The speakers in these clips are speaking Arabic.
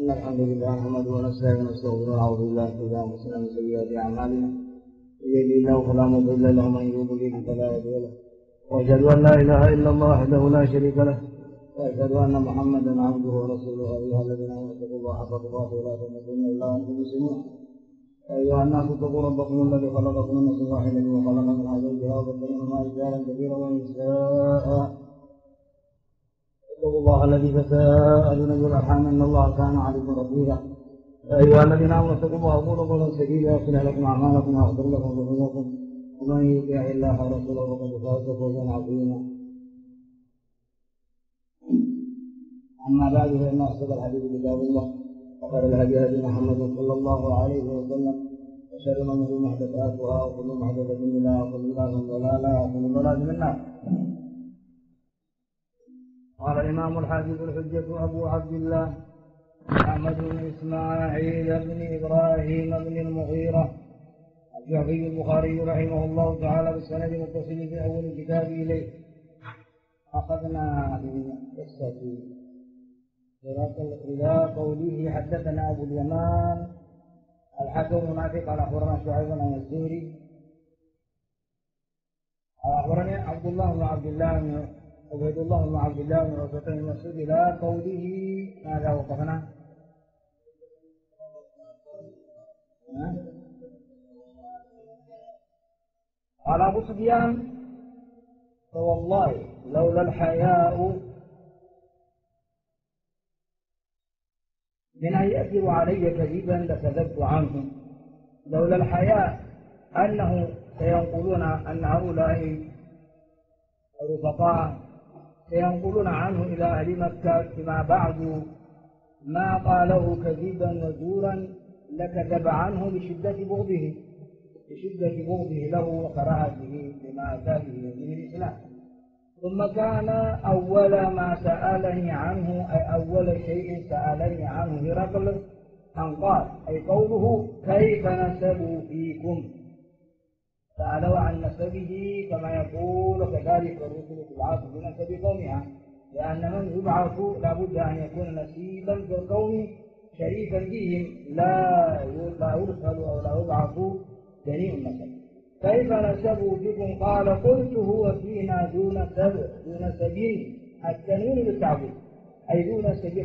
إن الحمد لله نحمده ونستعينه ونستغفره ونعوذ بالله من شرور سيئات أعمالنا من يهده الله فلا مضل له ومن يضلل فلا هادي له وأشهد أن لا إله إلا الله وحده لا شريك له وأشهد أن محمدا عبده ورسوله أيها الذين آمنوا اتقوا الله حق تقاته ولا تموتن إلا وأنتم مسلمون أيها الناس اتقوا ربكم الذي خلقكم من نفس واحدة وخلق منها زوجها وبث منهما رجالا كثيرا ونساء اتقوا الله الذي تساءلون به والأرحام إن الله كان عليكم رقيبا أيها الذين آمنوا اتقوا الله وقولوا قولا سديدا يصلح لكم أعمالكم ويغفر لكم ذنوبكم ومن يطع الله ورسوله فقد فاز فوزا عظيما. أما بعد فإن أصدق الحديث كتاب الله وخير الهدي هدي محمد صلى الله عليه وسلم وشر الأمور محدثاتها وكل محدثة بدعة وكل بدعة ضلالة وكل ضلالة في النار. قال الإمام الحافظ الحجة أبو عبد الله أحمد بن إسماعيل بن إبراهيم بن المغيرة الجعفي البخاري رحمه الله تعالى بالسند المتصل في أول الكتاب إليه. أخذنا بقصة إلى قوله حدثنا أبو اليمان الحكم نافع قال أخبرنا شعيب عن الزهري أخبرني عبد الله بن عبد الله عبيد الله بن عبد الله بن عتبة بن مسعود إلى قوله ماذا وقفنا؟ قال أبو سفيان فوالله لولا الحياء من أن يأثروا علي كذبا لكذبت عنهم. لولا الحياء أنه سينقلون أن هؤلاء الرفقاء سينقلون عنه إلى أهل مكة فيما بعد ما قاله كذبا وزورا لكذب عنه لشدة بغضه له وكراهته لما أتى به من الإسلام. ثم كان أول ما سألني عنه أي أول شيء سألني عنه هرقل أن قال أي قوله كيف نسبوا فيكم، سألوا عن نسبه كما يقول كذلك الرسل تبعث بنسب قومها، لأن من يبعث لابد أن يكون نسيبا في القوم شريفا فيهم لا يرسل أو لا يبعث جميع النسب. كيف نسبوا فيكم؟ قال قلت هو فينا دون سبيل التنوين للتعظيم أي دون سبيل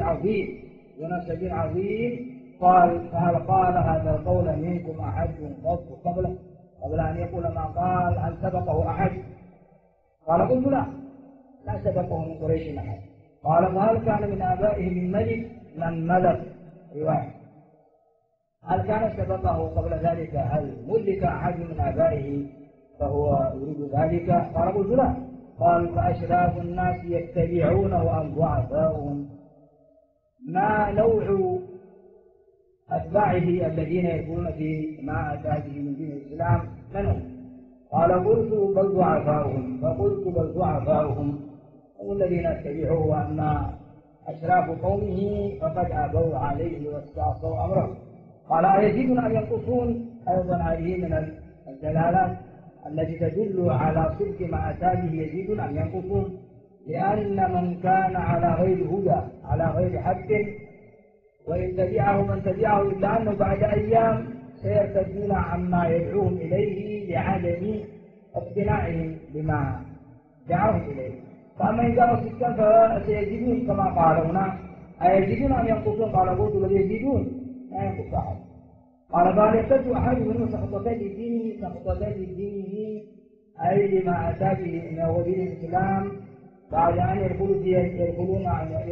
عظيم. قال فهل قال هذا القول منكم أحد قبله قبل أن يقول ما قال هل سبقه أحد؟ قال قلت لا سبقه من قريش أحد. قال فهل كان من آبائه من ملك من ملك رواية هل كان سبقه قبل ذلك هل ملك أحد من آبائه فهو يريد ذلك؟ قال قلت لا. قال فأشراف الناس يتبعونه أم ضعفاؤهم؟ ما نوع أتباعه الذين يكونون في ما أتى به من دين الإسلام من هم؟ قال قلت بل ضعفاؤهم. فقلت بل ضعفاؤهم هم الذين اتبعوه، وأما أشراف قومه فقد أبوا عليه واستعصوا أمره. قال أيزيدون أن ينقصون؟ أيضا هذه من الدلالات التي تدل على صدق ما أتى به يزيدون أن ينقصون، لأن من كان على غير هدى على غير حق وإن تبعه من تبعه إلا أنه بعد أيام سيرتدون عما يدعوهم إليه لعدم اقتناعهم بما دعوهم إليه. فأما إن كانوا ستا فسيزيدون كما قال هنا أيزيدون أن ينقصون؟ قال قلت بل يزيدون لا ينقص أحد. قال بل يرتد أحد منهم سقطتين دينه أي لما أتى به من هو دين الإسلام بعد أن يرتدون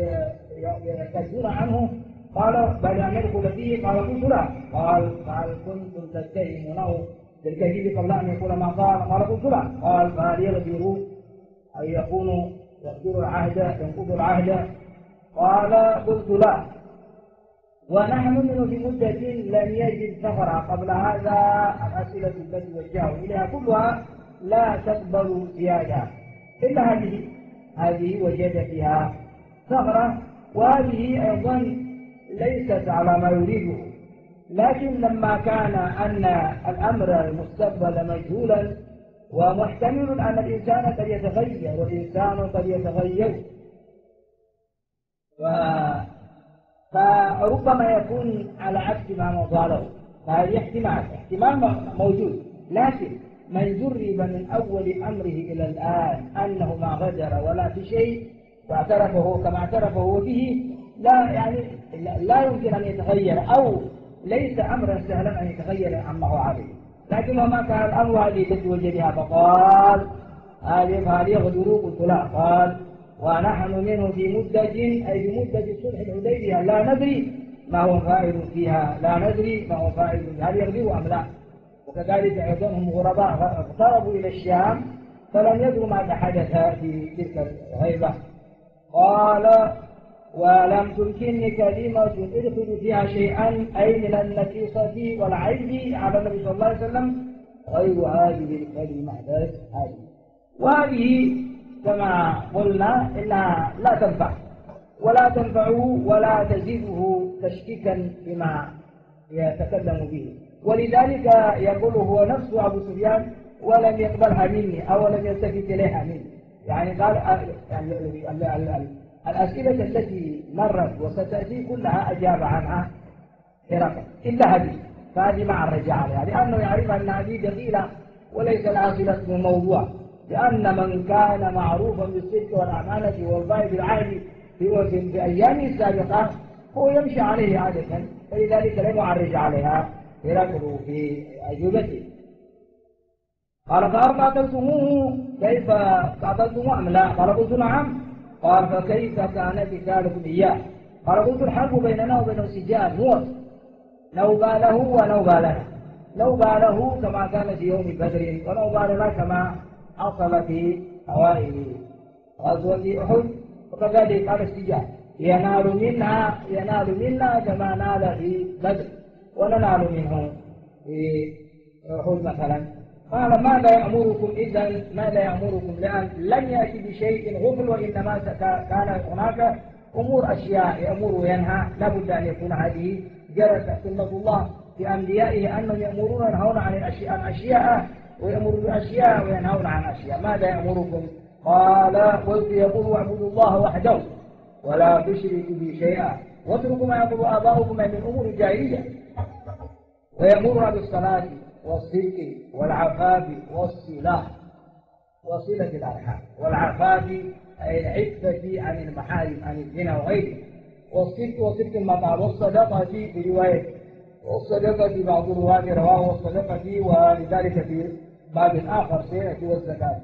عنه. قال بعد أن يدخل فيه قال قلت لا. قال فهل كنتم تتهمونه بالكذب قبل أن يقول ما قال؟ قال قلت لا. قال فهل يغدروا أن يكونوا يغدروا العهد ينقضوا العهد؟ قال قلت لا. ونحن منه في مدة لم يجد ثغرة. قبل هذا الأسئلة التي وجهوا إليها كلها لا تقبل زيادة إلا هذه وجد فيها ثغرة، وهذه أيضا ليست على ما يريده. لكن لما كان أن الأمر المستقبل مجهولا ومحتمل أن الإنسان قد يتغير والإنسان قد يتغير فربما يكون على عكس ما مضى له، فهذه احتمال موجود، لكن من جرب من أول أمره إلى الآن أنه ما غدر ولا في شيء واعترفه كما اعترفه به، لا يمكن أن يتغير، أو ليس أمرا سهلا أن يتغير عما هو عليه. لكن وما كان الأمر الذي تتوجدها فقال هذه غدروا، قلت لا، قال ونحن منه في مدة، أي في مدة صلح الحديبية لا ندري ما هو فاعل فيها، لا ندري ما هو فاعل فيها، هل يغدروا أم لا. وكذلك أيضا هم غرباء اقتربوا إلى الشام فلم يدروا ما حدث في تلك الغيبة. قال ولم تمكنني كلمة ادخل فيها شيئا أي من النكيصة والعيب على النبي صلى الله عليه وسلم غير هذه الكلمة، هذه، وهذه كما قلنا إنها لا تنفع ولا تنفعه ولا تزيده تشكيكا بما يتكلم به، ولذلك يقول هو نفسه أبو سفيان ولم يقبلها مني أو لم يلتفت إليها مني. يعني قال الأسئلة التي مرت وستأتي كلها أجاب عنها هرقل إلا هذه، فهذه مع الرجاء عليها، لأنه يعرف أن هذه دخيلة وليس لها صلة بالموضوع، لأن من كان معروفا بالصدق والأمانة والوفاء بالعهد في أيامه السابقة هو يمشي عليه عادة، فلذلك لم يعرج عليها هرقل في أجوبته. قال فقاتلتموه كيف قاتلتموه أم لا؟ قال قلت نعم. قال فكيف كان قتالكم إياه؟ قال قلت الحرب بيننا وبين سجال موت، نوبى له ونوبى لنا، نوبى له كما كان في يوم بدر، ونوبى لنا كما حصل في أوائل غزوة أحد. وكذلك قال السجال ينال منا كما نال في بدر وننال منه في أحد مثلا. قال ماذا يأمركم إذن؟ ماذا يأمركم؟ لأن لم يأتي بشيء غفل، وإنما كان هناك أمور أشياء يأمر وينهى، لابد أن يكون هذه جرت سنة الله في أنبيائه أنهم يأمرون وينهون عن أشياء ويأمرون بأشياء وينهون عن أشياء. ماذا يأمركم؟ قال قلت يقول واعبدوا الله وحده ولا تشركوا به شيئا واتركوا ما يقول آباؤكم من أمور الجاهلية، ويأمرنا بالصلاة والصدق والعفاف والصلة وصلة الأرحام، والعفاف أي العفة عن المحارم عن الزنا وغيره، والصدق وصدق المطار، والصدقة في رواية، والصدقة في بعض الروايات رواه والصدقة، ولذلك في باب آخر سيأتي والزكاة.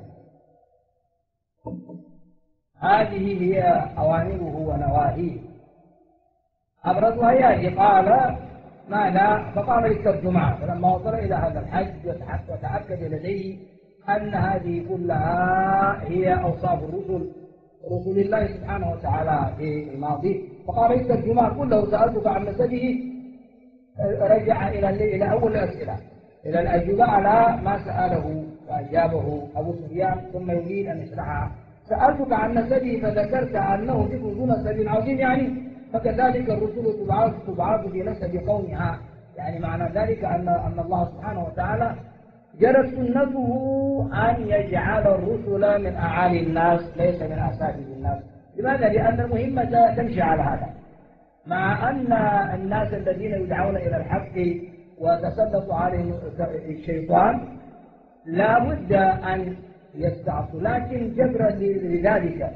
هذه هي أوامره ونواهيه. أبرزها يأتي قال ماذا؟ فقام للترجمان، فلما وصل إلى هذا الحج وتأكد لديه أن هذه كلها هي أوصاف رسل الله سبحانه وتعالى في الماضي، فقام للترجمان قل له سألتك عن نسبه، رجع إلى أول الأسئلة، إلى الأجوبة على ما سأله وأجابه أبو سفيان، ثم يريد أن يشرحها. سألتك عن نسبه فذكرت أنه ذكر ذو نسب عظيم، يعني فكذلك الرسل تبعث في نسب قومها، يعني معنى ذلك أن الله سبحانه وتعالى جرت سنته أن يجعل الرسل من أعالي الناس ليس من أساتذ الناس. لماذا؟ لأن المهمة تمشي على هذا، مع أن الناس الذين يدعون إلى الحق وتسلط عليهم الشيطان لا بد أن يستعصوا، لكن جبرا لذلك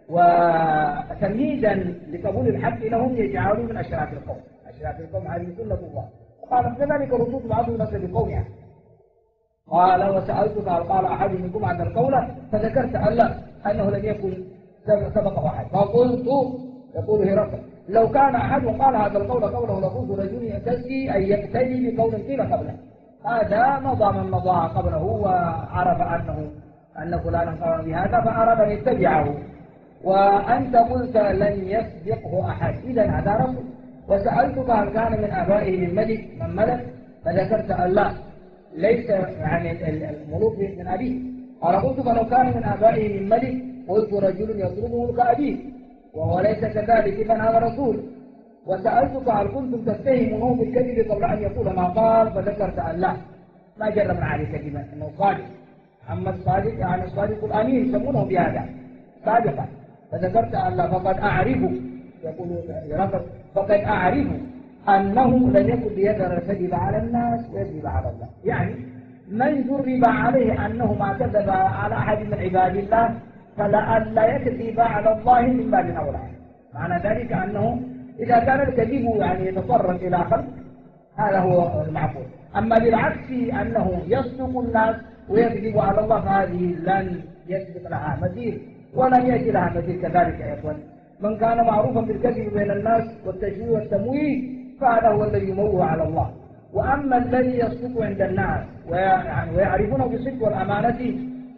وتمهيدا لقبول الحق لهم يجعلون من أشراف القوم. أشراف القوم هذه سنة الله، قال كذلك الرسول بعضهم نسل بقومها. قال وسألتك قال أحد منكم عن القولة، فذكرت أنه لم يكن سبقه أحد، فقلت يقول هرقل لو كان أحد قال هذا القول قوله لقلت رجل يعتزي أن يقتدي بقول قيل قبله. هذا مضى من مضى قبله وعرف أن فلانا قال بهذا فأراد أن يتبعه، وأنت قلت لن يسبقه أحد، إذا هذا رسول. وسألتك هل كان من آبائه من ملك، فذكرت أن لا، ليس يعني الملوك من أبيه. قال قلت فلو كان من آبائه من ملك قلت رجل يطلبه كأبيه وهو ليس كذلك، إذا هذا رسول. وسألتك هل كنتم تتهمونه بالكذب قبل أن يقول ما قال، فذكرت أن لا، ما جربنا عليه كذبا، إنه صادق. أما الصادق يعني الصادق الأمين يسمونه بهذا صادقا، فذكرت أن لا، فقد أعرفه يقول فقد أعرف أنه لم يكن ليذر الكذب على الناس ويكذب على الله. يعني من جرب عليه أنه ما كذب على أحد من عباد الله فلئلا يكذب على الله من باب أولى. معنى ذلك أنه إذا كان الكذب يعني يتطرق إلى خلق هذا هو المعقول. أما بالعكس أنه يصدق الناس ويكذب على الله فهذه لن يسبق لها مثيل ولن يأتي لها مثيل. كذلك يا إخوان من كان معروفا بالكذب بين الناس والتشويه والتمويه فهذا هو الذي يموه على الله. وأما الذي يصدق عند الناس ويعرفونه بالصدق والأمانة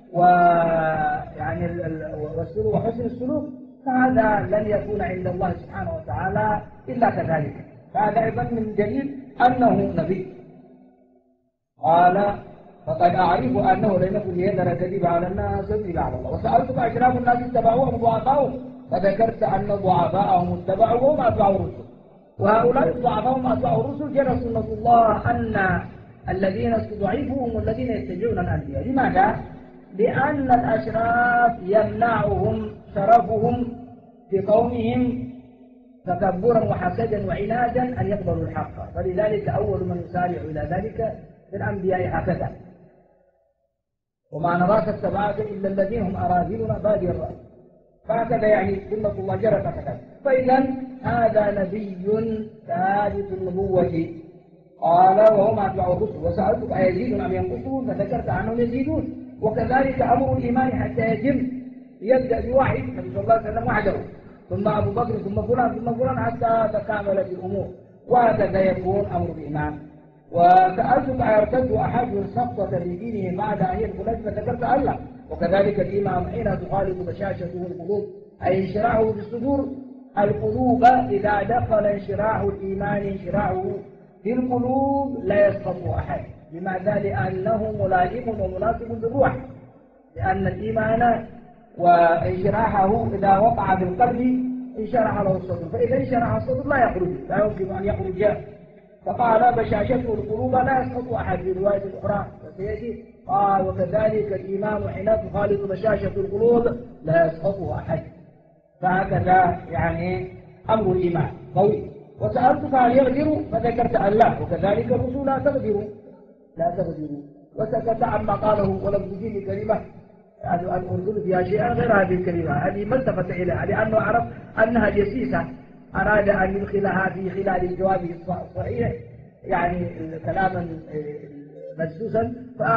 ويعني والسلوك وحسن السلوك فهذا لن يكون عند الله سبحانه وتعالى إلا كذلك. فهذا أيضا من دليل أنه نبي. قال فقد أعرف أنه لم يكن ليذر الكذب على الناس ويكذب على الله. وسألتك أشراف الناس اتبعوهم ضعفاؤهم فذكرت أن ضعفاءهم اتبعوا وهم أتبعوا الرسل. وهؤلاء الضعفاء هم أتبعوا الرسل جرى سنة الله أن الذين استضعفوا هم الذين يتبعون الأنبياء. لماذا؟ لأن الأشراف يمنعهم شرفهم في قومهم تكبرا وحسدا وعنادا أن يقبلوا الحق. فلذلك أول من يسارع إلى ذلك في الأنبياء هكذا. وما نراك اتبعك إلا الذين هم أراذلنا بادي الرأي. فهكذا يعني سنة الله جرت هكذا. فإذا هذا نبي ثابت النبوة. قال وهم أتبعوا الرسل. وسألتك أيزيدون أم ينقصون فذكرت عنهم يزيدون. وكذلك أمر الإيمان حتى يتم يبدأ بواحد النبي صلى الله عليه وسلم وحده ثم أبو بكر ثم فلان حتى تكاملت الأمور. وهكذا يكون أمر الإيمان. وسألتك أيرتد أحد السقطة في دينه بعد أن يدخل فذكرت ألا. وكذلك الإيمان حين تخالط بشاشته القلوب أي انشراحه في الصدور القلوب إذا دخل انشراح الإيمان انشراحه في القلوب لا يسقط أحد. لماذا؟ لأنه ملائم ومناسب بالروح. لأن الإيمان وانشراحه إذا وقع في القلب انشرح له الصدر. فإذا انشرح الصدر لا يخرج لا يمكن أن يخرج. فقال بشاشته القلوب لا يسقط أحد في رواية أخرى وسيأتي. قال وكذلك الإيمان حين تخالط بشاشة القلوب لا يسقطه أحد. فهكذا يعني أمر الإيمان قوي. وسألتك هل يغدر فذكرت أن لا. وكذلك الرسل لا تغدروا. وسكت عما قاله ولم تجيب كلمة أن أنزل فيها شيئا غير هذه الكلمة. هذه ما التفت إليها لأنه عرف أنها جسيسة أراد أن يدخلها في خلال الجواب الصحيح يعني كلاما مجسوسا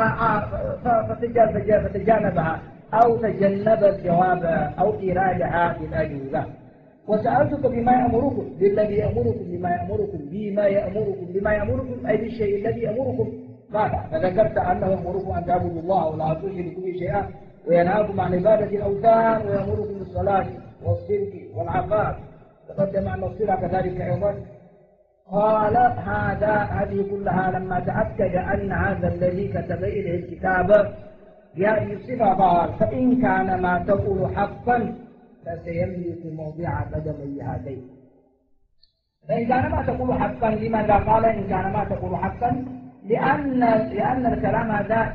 فتجانبها أو تجنب الجواب أو إرادها بالأجوبة. وسألتك بما يأمركم بالذي يأمركم بما يأمركم أي بالشيء الذي يأمركم ماذا؟ فذكرت أنه يأمركم أن تعبدوا الله ولا تشركوا به شيئا وينهاكم عن عبادة الأوثان ويأمركم بالصلاة والصدق والعفاف. تقدم عن الصلة كذلك أيضا. قال هذه كلها لما تأكد أن هذا الذي كتب إليه الكتاب بهذه الصفة قال فإن كان ما تقول حقا فسيملك موضع قدمي هاتين. فإن كان ما تقول حقا لماذا قال إن كان ما تقول حقا؟ لأن الكلام هذا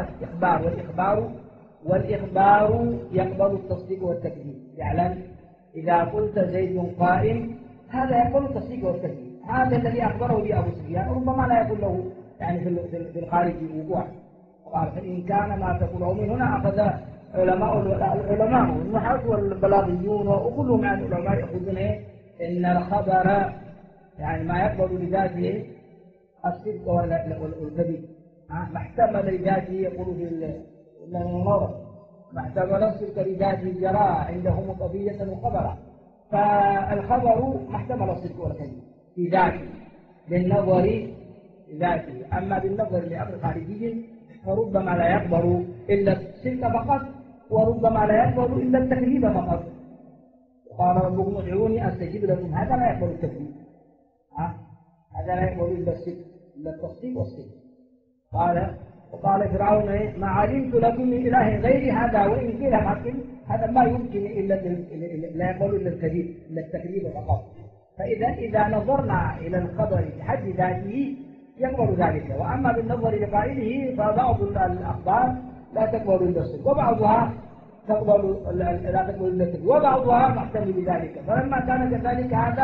والإخبار يقبل التصديق والتكذيب. يعني إذا قلت زيد قائم هذا يقبل التصديق والتكذيب. هذا الذي أخبره به أبو سفيان ربما لا يكون له يعني في الخارج وقوع. قال فإن كان ما تقوله من هنا أخذ العلماء النحاة والبلاغيون وكلهم عن العلماء يأخذون إن الخبر يعني ما يقبل لذاته الصدق والكذب. ما احتمل لذاته يقول في النظر ما احتمل الصدق لذاته جرى عندهم قضية وخبرا. فالخبر ما احتمل الصدق والكذب في ذاته بالنظر ذاته. أما بالنظر لأمر خارجي فربما لا يقبل إلا الصدق فقط وربما لا يقبل إلا التكذيب فقط. قال ربكم ادعوني أستجيب لكم هذا لا يقبل التكذيب. هذا لا يقبل إلا الصدق إلا التصديق والصدق. وقال فرعون ما علمت لكم من إله غيري هذا وإن قيل حق هذا ما يمكن إلا لا يقبل إلا الكذب إلا التكذيب فقط. فإذا نظرنا إلى الخبر بحد ذاته يقبل ذلك. وأما بالنظر لقائله فبعض الأخبار لا تقبل إلا الصدق وبعضها لا تقبل إلا الكذب وبعضها محتمل بذلك. فلما كان كذلك هذا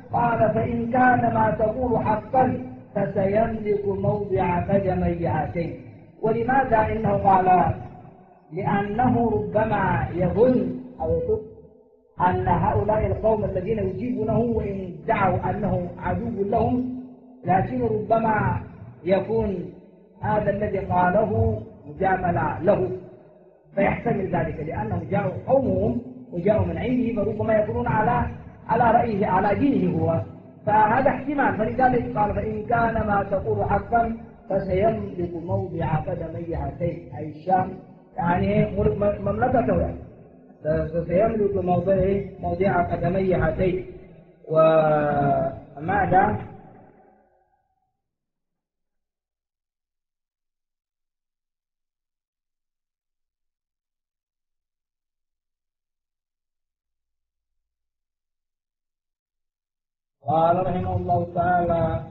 قال فإن كان ما تقول حقا فسيملك موضع قدمي هاتين. ولماذا إنه قال؟ لأنه ربما يظن أو يشك أن هؤلاء القوم الذين يجيبونه وإن دعوا أنه عدو لهم، لكن ربما يكون هذا الذي قاله مجاملة له، فيحتمل ذلك لأنهم جاءوا قومهم وجاءوا من عنده، فربما يكونون على رأيه على دينه هو، فهذا احتمال. فلذلك قال فإن كان ما تقول حقا فسيملك موضع قدمي هاتين، أي الشام يعني مملكته يعني، فسيملك موضع قدمي هاتين. وماذا؟ قال رحمه الله تعالى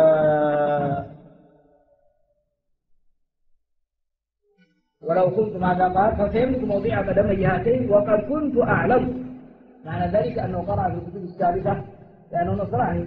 ولو كنت ماذا قال؟ فسيملك موضع قدمي هاتين وقد كنت أعلم. معنى ذلك أنه قرأ في الكتب الثالثة لأنه نصراني،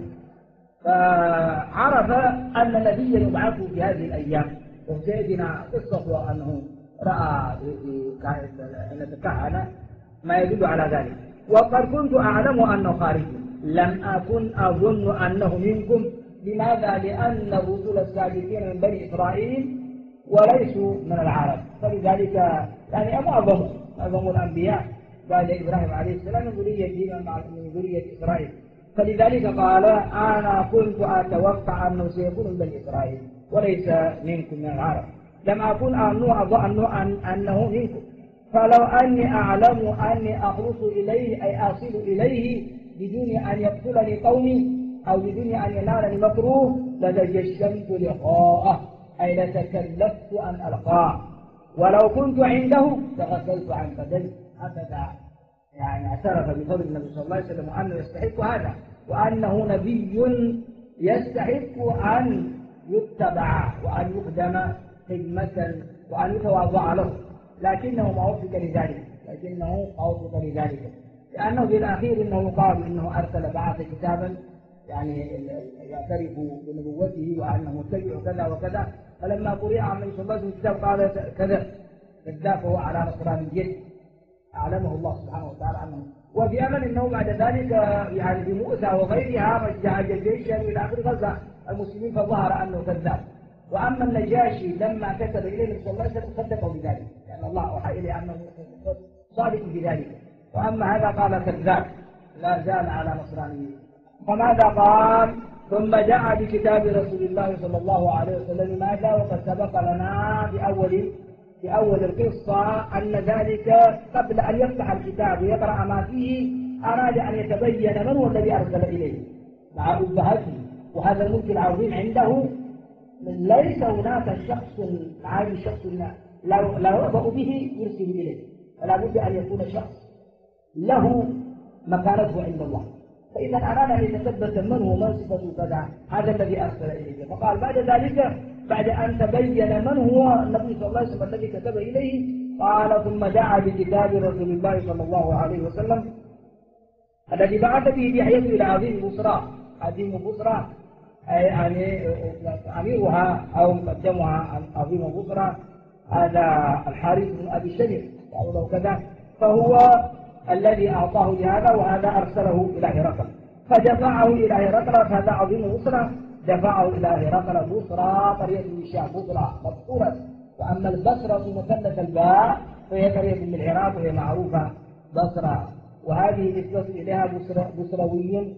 فعرف أن نبيا يبعث في هذه الأيام، وسيدنا قصة أنه رأى أن تكهن ما يدل على ذلك. وقد كنت أعلم أنه خارج، لم أكن أظن أنه منكم. لماذا؟ لأن الرسل السابقين من بني إسرائيل وليسوا من العرب، فلذلك يعني معظم الأنبياء بعد إبراهيم عليه السلام من ذرية إسرائيل، فلذلك قال أنا كنت أتوقع أنه سيكون من بني إسرائيل وليس منكم من العرب، لم أكن أظن أنه منكم. فلو أني أعلم أني أخلص إليه أي أصل إليه بدون أن يقتلني قومي أو بدون أن ينالني مكروه لتجشمت لقاءه، أي لتكلفت أن ألقاه. ولو كنت عنده تغسلت عن قدمي. هكذا يعني اعترف بفضل النبي صلى الله عليه وسلم أنه يستحق هذا، وأنه نبي يستحق أن يتبع وأن يخدم خدمة وأن يتواضع له، لكنه ما وفق لذلك، لأنه في الأخير إنه يقال إنه أرسل بعث كتابا يعني يعترف بنبوته وأنه متبع كذا وكذا، فلما قرئ عن النبي صلى الله عليه وسلم الكتاب قال كذا كذابه على نصرانيته، أعلمه الله سبحانه وتعالى عنه. وفي أمل أنه بعد ذلك يعني في مؤتة وغيرها جاء الجيش إلى آخر غزة المسلمين فظهر أنه كذاب. وأما النجاشي لما كتب إليه النبي صلى الله عليه وسلم صدقه بذلك، لأن الله أوحى إليه أنه صادق بذلك. وأما هذا قال كذاب لا زال على نصرانيته. فماذا قال؟ ثم جاء بكتاب رسول الله صلى الله عليه وسلم ماذا؟ وقد سبق لنا في أول القصة أن ذلك قبل أن يفتح الكتاب ويقرأ ما فيه أراد أن يتبين من هو الذي أرسل إليه مع أبهته، وهذا الملك العظيم عنده ليس هناك شخص عادي، شخص لا يرضى به يرسل إليه، فلا بد أن يكون شخص له مكانته عند الله. فإذا أراد أن يتثبت من هو ما صفته كذا، هذا الذي أرسل إليه. فقال بعد ذلك بعد أن تبين من هو النبي صلى الله عليه وسلم الذي كتب إليه قال ثم دعا بكتاب رسول الله صلى الله عليه وسلم الذي بعث به دحية إلى عظيم بصرى. عظيم بصرى يعني أميرها أو مقدمها عظيم بصرى هذا الحارث بن أبي شبيب أو كذا، فهو الذي أعطاه لهذا، وهذا أرسله إلى هرقل فدفعه إلى هرقل. فهذا عظيم بصرى دفعه إلى هرقل. بصرى قرية من الشام، بصرى مذكورة، وأما البصرة مثلث الباء فهي قرية من العراق وهي معروفة بصرى، وهذه نسبة إليها بصروي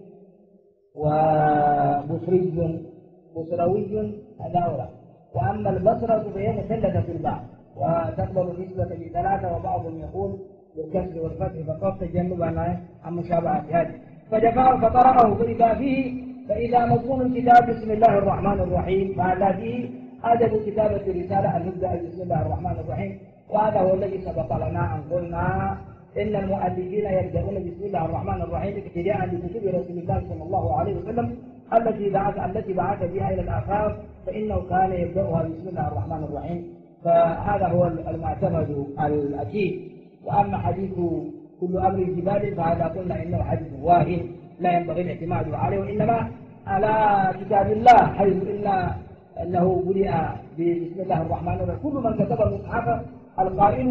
وبصروي هذا أولى. وأما البصرة فهي مثلثة الباء وتقبل النسبة بثلاثة، وبعضهم يقول بالكسر والفتح فقط تجنبا عن مشابهة هذه. فدفعه فقرأه فإذا مضمون الكتاب بسم الله الرحمن الرحيم، فهذا فيه أدب كتابة الرسالة أن نبدأ بسم الله الرحمن الرحيم. وهذا هو الذي سبق لنا أن قلنا إن المؤلفين يبدأون بسم الله الرحمن الرحيم ابتداء بكتب رسول الله صلى الله عليه وسلم التي بعث بها إلى الآخر، فإنه كان يبدأها بسم الله الرحمن الرحيم، فهذا هو المعتمد الأكيد. وأما حديث كل أمر جبال فهذا قلنا إنه حديث واهن لا ينبغي الاعتماد عليه، وإنما على كتاب الله، حيث أنه بدأ بسم الله الرحمن الرحيم. كل من كتب المصحف القائل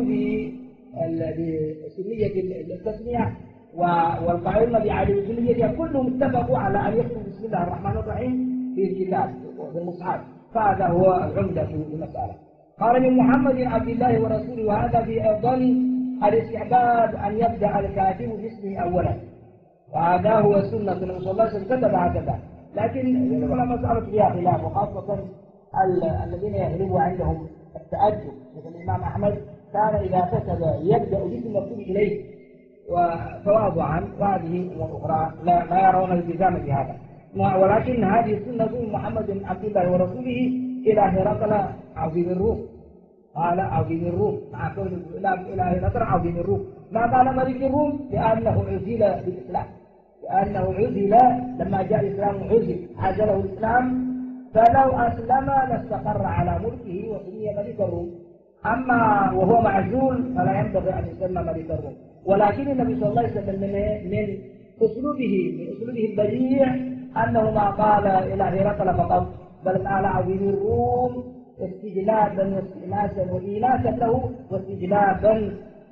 بسنية التسمية والقائلون بعدم سنيتها كلهم اتفقوا على أن يكتبوا بسم الله الرحمن الرحيم في الكتاب وفي المصحف، فهذا هو العمدة في المسألة. قال من محمد عبد الله ورسوله، وهذا في أفضل الاستحباب أن يبدأ الكاتب باسمه أولا، وهذا هو السنة. النبي صلى الله عليه وسلم كتب هكذا، لكن العلماء مسألة فيها خلاف، وخاصة الذين يغلب عندهم التأدب مثل الإمام أحمد كان إذا كتب يبدأ باسم المكتوب إليه وتواضعا، وهذه أمور أخرى لا يرون الالتزام بهذا. ولكن هذه سنة محمد عبد الله ورسوله إلى هرقل عظيم الروم. قال عظيم الروم مع كون إلى هرقل عظيم الروم. ما قال ملك الروم؟ لأنه عزل بالإسلام، لأنه عزل لما جاء الإسلام عزله الإسلام، فلو أسلم لاستقر على ملكه وسمي ملك الروم. أما وهو معزول فلا ينبغي أن يسمى ملك الروم. ولكن النبي صلى الله عليه وسلم من أسلوبه البديع أنه ما قال إلى هرقل فقط، بل قال عظيم الروم استجلابا واستئناسا وإيناسا له، واستجلابا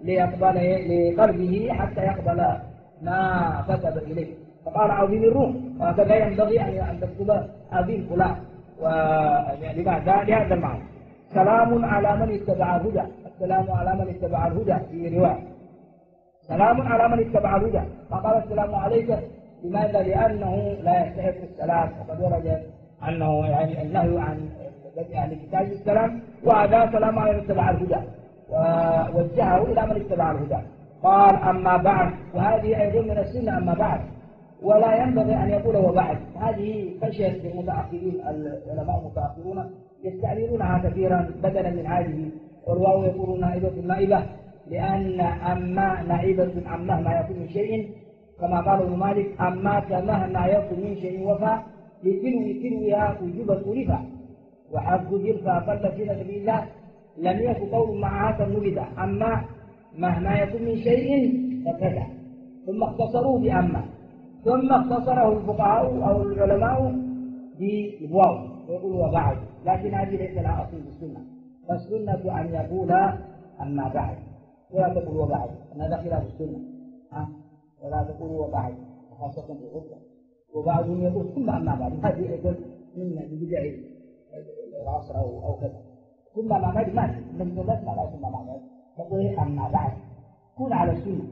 لقلبه حتى يقبل ما كتب إليه، فقال عظيم الروم. وهكذا ينبغي أن تكتب عظيم فلان، ولماذا؟ لهذا المعنى. سلام على من اتبع الهدى، السلام على من اتبع الهدى في رواية، سلام على من اتبع الهدى. فقال السلام عليك، لماذا؟ لأنه لا يستحق السلام، وقد ورد أنه يعني النهي عن كتاب السلام، وهذا سلام على من اتبع الهدى، ووجهه إلى من اتبع الهدى. قال أما بعد، وهذه أيضا من السنة أما بعد، ولا ينبغي أن يقول وبعد. هذه فشل في المتأخرين، العلماء المتأخرون يستعملونها كثيرا بدلا من هذه، والواو يقولون نائبة، لأن أما نائبة عن مهما يكون من شيء، كما قال ابن مالك أما كمهما يكون من شيء وفى لتلوها وجوبا ألفا، وحفظ جلفا قل في سبيل الله لم يكن قول معها كالنبذة. أما مهما يكون من شيء فكذا، ثم اختصروه بأما، ثم اختصره الفقهاء أو العلماء بالواو ويقولوا وبعد، لكن هذه ليس لها أصل بالسنة. فالسنة أن يقول أما بعد، ولا تقول وبعد، أن هذا خلاف السنة. ولا تقول وبعد، خاصة في الغربة. وبعضهم يقول ثم أما بعد، هذه أيضا من بدع العصر أو كذا. ثم أما بعد ما في، من لا ثم أما بعد، تقول أما بعد، كن على السنة.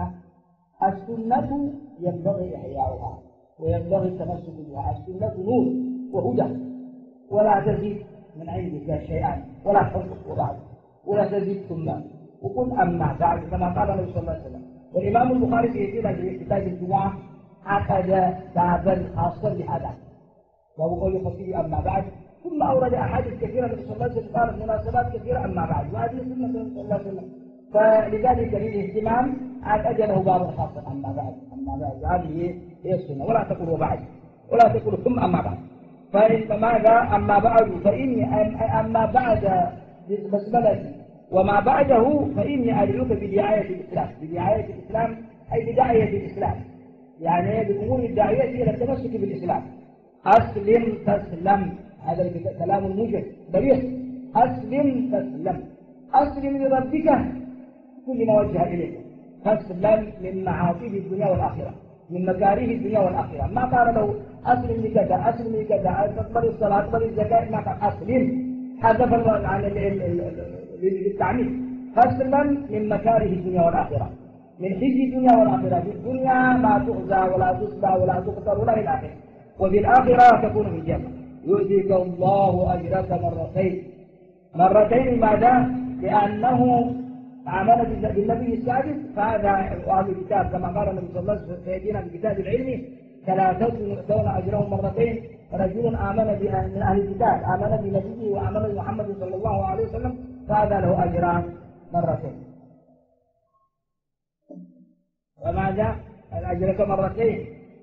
السنة ينبغي إحياؤها وينبغي التمسك بها. السنة نور وهدى، ولا تزيد من عندك شيئا ولا تنقص وبعد، ولا تزيد ثم، وقل أما بعد كما قال النبي صلى الله عليه وسلم. والإمام البخاري في كتاب الجمعة عقد بابا خاصا بهذا، وهو قول خطيب أما بعد، ثم أورد أحاديث كثيرة من صلى الله عليه وسلم قالت مناسبات كثيرة أما بعد، وهذه سنة صلى الله عليه وسلم. فلذلك للاهتمام عقد له بابا خاصا أما بعد. هذه هي السنة، ولا تقول وبعد، ولا تقول ثم أما بعد. فإن ماذا أما بعد؟ فإني أما بعد بسملتي وما بعده فإني أدعوك بدعاية الإسلام. بدعاية الإسلام أي بداية الإسلام، يعني بالأمور الداعية إلى التمسك بالإسلام. أسلم تسلم، هذا الكلام الموجز بليغ. أسلم تسلم، أسلم لربك كل ما وجه إليك، فاسلم من معاصي الدنيا والآخرة، من مكاره الدنيا والآخرة. ما قال له أسلم لكذا، أسلم لكذا، تقبل الصلاة، تقبل الزكاة، ما قال أسلم، حذف عن للتعميم. فاسلم من مكاره الدنيا والآخرة، من خزي الدنيا والآخرة. في الدنيا لا تؤذى ولا تصبى ولا تقتل ولا إلى آخره، وفي الآخرة تكون في الجنة. يؤتيك الله أجرك مرتين. لماذا؟ لأنه عمل بالنبي السادس، فهذا أهل الكتاب كما قال النبي صلى الله عليه وسلم سيدنا في كتاب العلم: ثلاثة يؤتون أجرهم مرتين، رجل آمن من أهل الكتاب آمن بنبيه وآمن بمحمد صلى الله عليه وسلم، فهذا له أجران مرتين. وماذا؟ أجرك مرتين.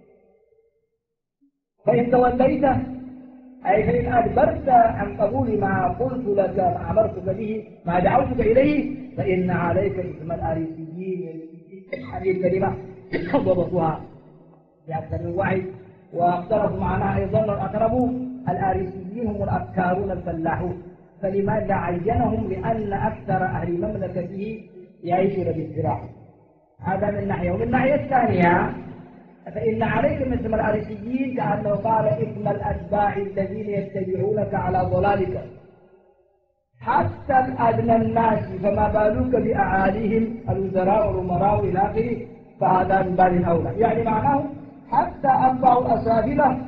فإن توليت أي فإن أدبرت عن قبول ما قلت لك، ما أمرتك به، ما دعوتك إليه، فإن عليك إثم الآريسيين. هذه الكلمة ضبطها بأكثر من وعي. واختلفوا معناها أيضا الأقرب الآريسيين هم الأفكارون الفلاحون. فلماذا عينهم؟ لأن أكثر أهل مملكته يعيشون بالزراعة. هذا من ناحية. ومن الناحية الثانية فإن عليك مثل الآريسيين كأنه قال إثم الأتباع الذين يتبعونك على ضلالك حتى الأدنى الناس، فما بالك بأعاليهم الوزراء والأمراء إلى آخره، فهذا من باب أولى. يعني معناه حتى أتباع الأسافل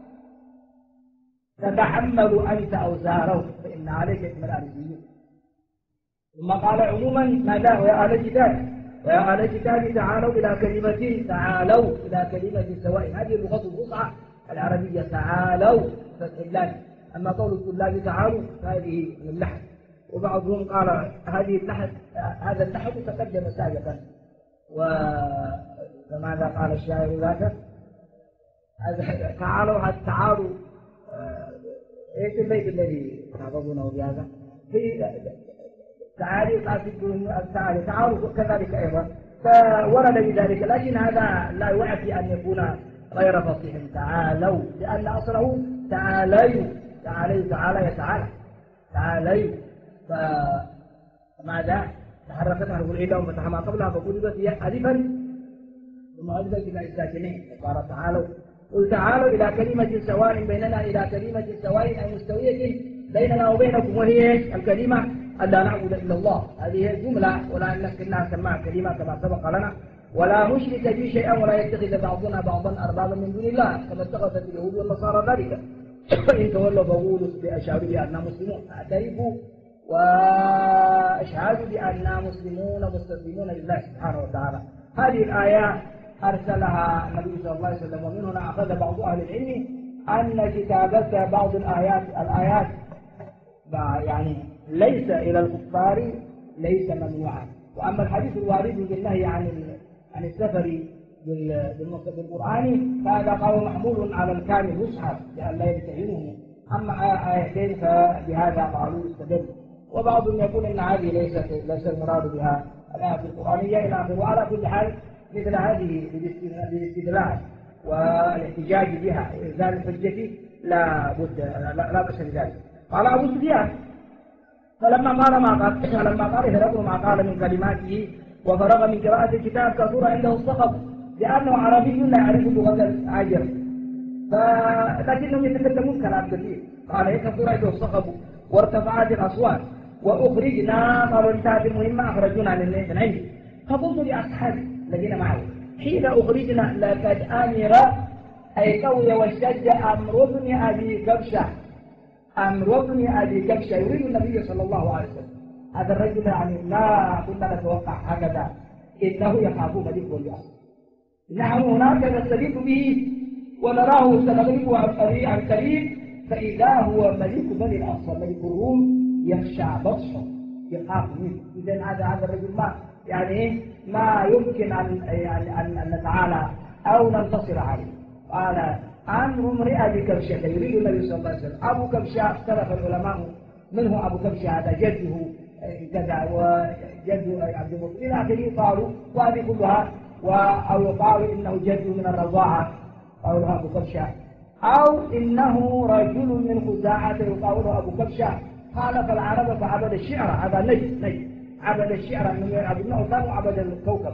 تتحمل أنت أوزاره، فإن عليك إثم الآريسيين. ثم قال عموما ماذا؟ ويا أهل الكتاب، ويا أهل الكتاب تعالوا إلى كلمة سواء. هذه اللغة الفصحى العربية، تعالوا فالطلاب. أما قول الطلاب تعالوا فهذه من اللحن. وبعضهم قال هذا اللحن تقدم سابقا. وماذا قال الشاعر ذاك؟ تعالوا ايش البيت الذي تحفظونه بهذا؟ في تعالوا كذلك أيضا، فورد بذلك. لكن هذا لا يعفي أن يكون غير فصيح. تعالوا لأن أصله تعالوا تعالوا. فماذا؟ تحركت حرف العلة وفتح ما قبلها فقلبت هي ألفا ثم ألفت إلى الساكنين فصارت تعالوا. قل تعالوا إلى كلمة سواء بيننا، إلى كلمة سواء أي مستوية بيننا وبينكم، وهي الكلمة أن لا نعبد إلا الله. هذه هي الجملة، ولا نسكنها سماع كلمة كما سبق لنا، ولا نشرك به شيئا، ولا يتخذ بعضنا بعضا أربابا من دون الله كما اتخذت اليهود والنصارى ذلك. فإن تولوا فقولوا بأشهادوا بأننا مسلمون، اعترفوا وأشهدوا بأننا مسلمون مستسلمون لله سبحانه وتعالى. هذه الآيات أرسلها النبي صلى الله عليه وسلم، ومن هنا أخذ بعض أهل العلم أن كتابة بعض الآيات يعني ليس إلى الكفار ليس ممنوعا. وأما الحديث الوارد بالنهي عن السفر بالقرآن فهذا قول محمول على الكامل المصحف لأن لا يبتهنه. أما آيتين فبهذا قالوا استدلوا. وبعضهم يقول إن هذه ليس المراد بها الآيات القرآنية إلى آخره. وعلى كل حال مثل هذه بالاستدلال والاحتجاج بها وإنزال الحجة لا بأس بذلك. قال أبو سفيان فلما قال هرقل ما قال من كلماته وفرغ من قراءة الكتاب كثر عنده الصخب، لأنه عربي لا يعرف لغة العجم، لكنهم يتكلمون كلام كثير. قال هيك كثر عنده الصخب وارتفعت الأصوات وأخرجنا، قالوا انتهت المهمة أخرجونا من عندي. فقلت لأصحابي الذين معه حين أخرجنا لقد أمر أي قوي واشتد أمر ابن أبي كبشة يريد النبي صلى الله عليه وسلم. هذا الرجل يعني لا كنا نتوقع هكذا، إنه يخاف ملك الأصل. نحن هناك نستغيث به ونراه سنغلبه عن قريب، فإذا هو ملك بني الأصل ملك الروم يخشع بطشه يخاف منه. إذن هذا الرجل ما يمكن أن نتعالى أو ننتصر عليه. قال أمر امرئ بكبشة يريد النبي صلى الله عليه وسلم. أبو كبشة اختلف العلماء، منه أبو كبشة هذا جده كذا وجد عبد المطلب إلى آخره، قالوا وهذه كلها أو يقال إنه جد من الرضاعة قالوا أبو كبشة، أو إنه رجل من خزاعة يقال أبو كبشة خالف العرب فعبد الشعر. هذا نجد عبد الشعر من يعبد الأوثان وعبد الكوكب.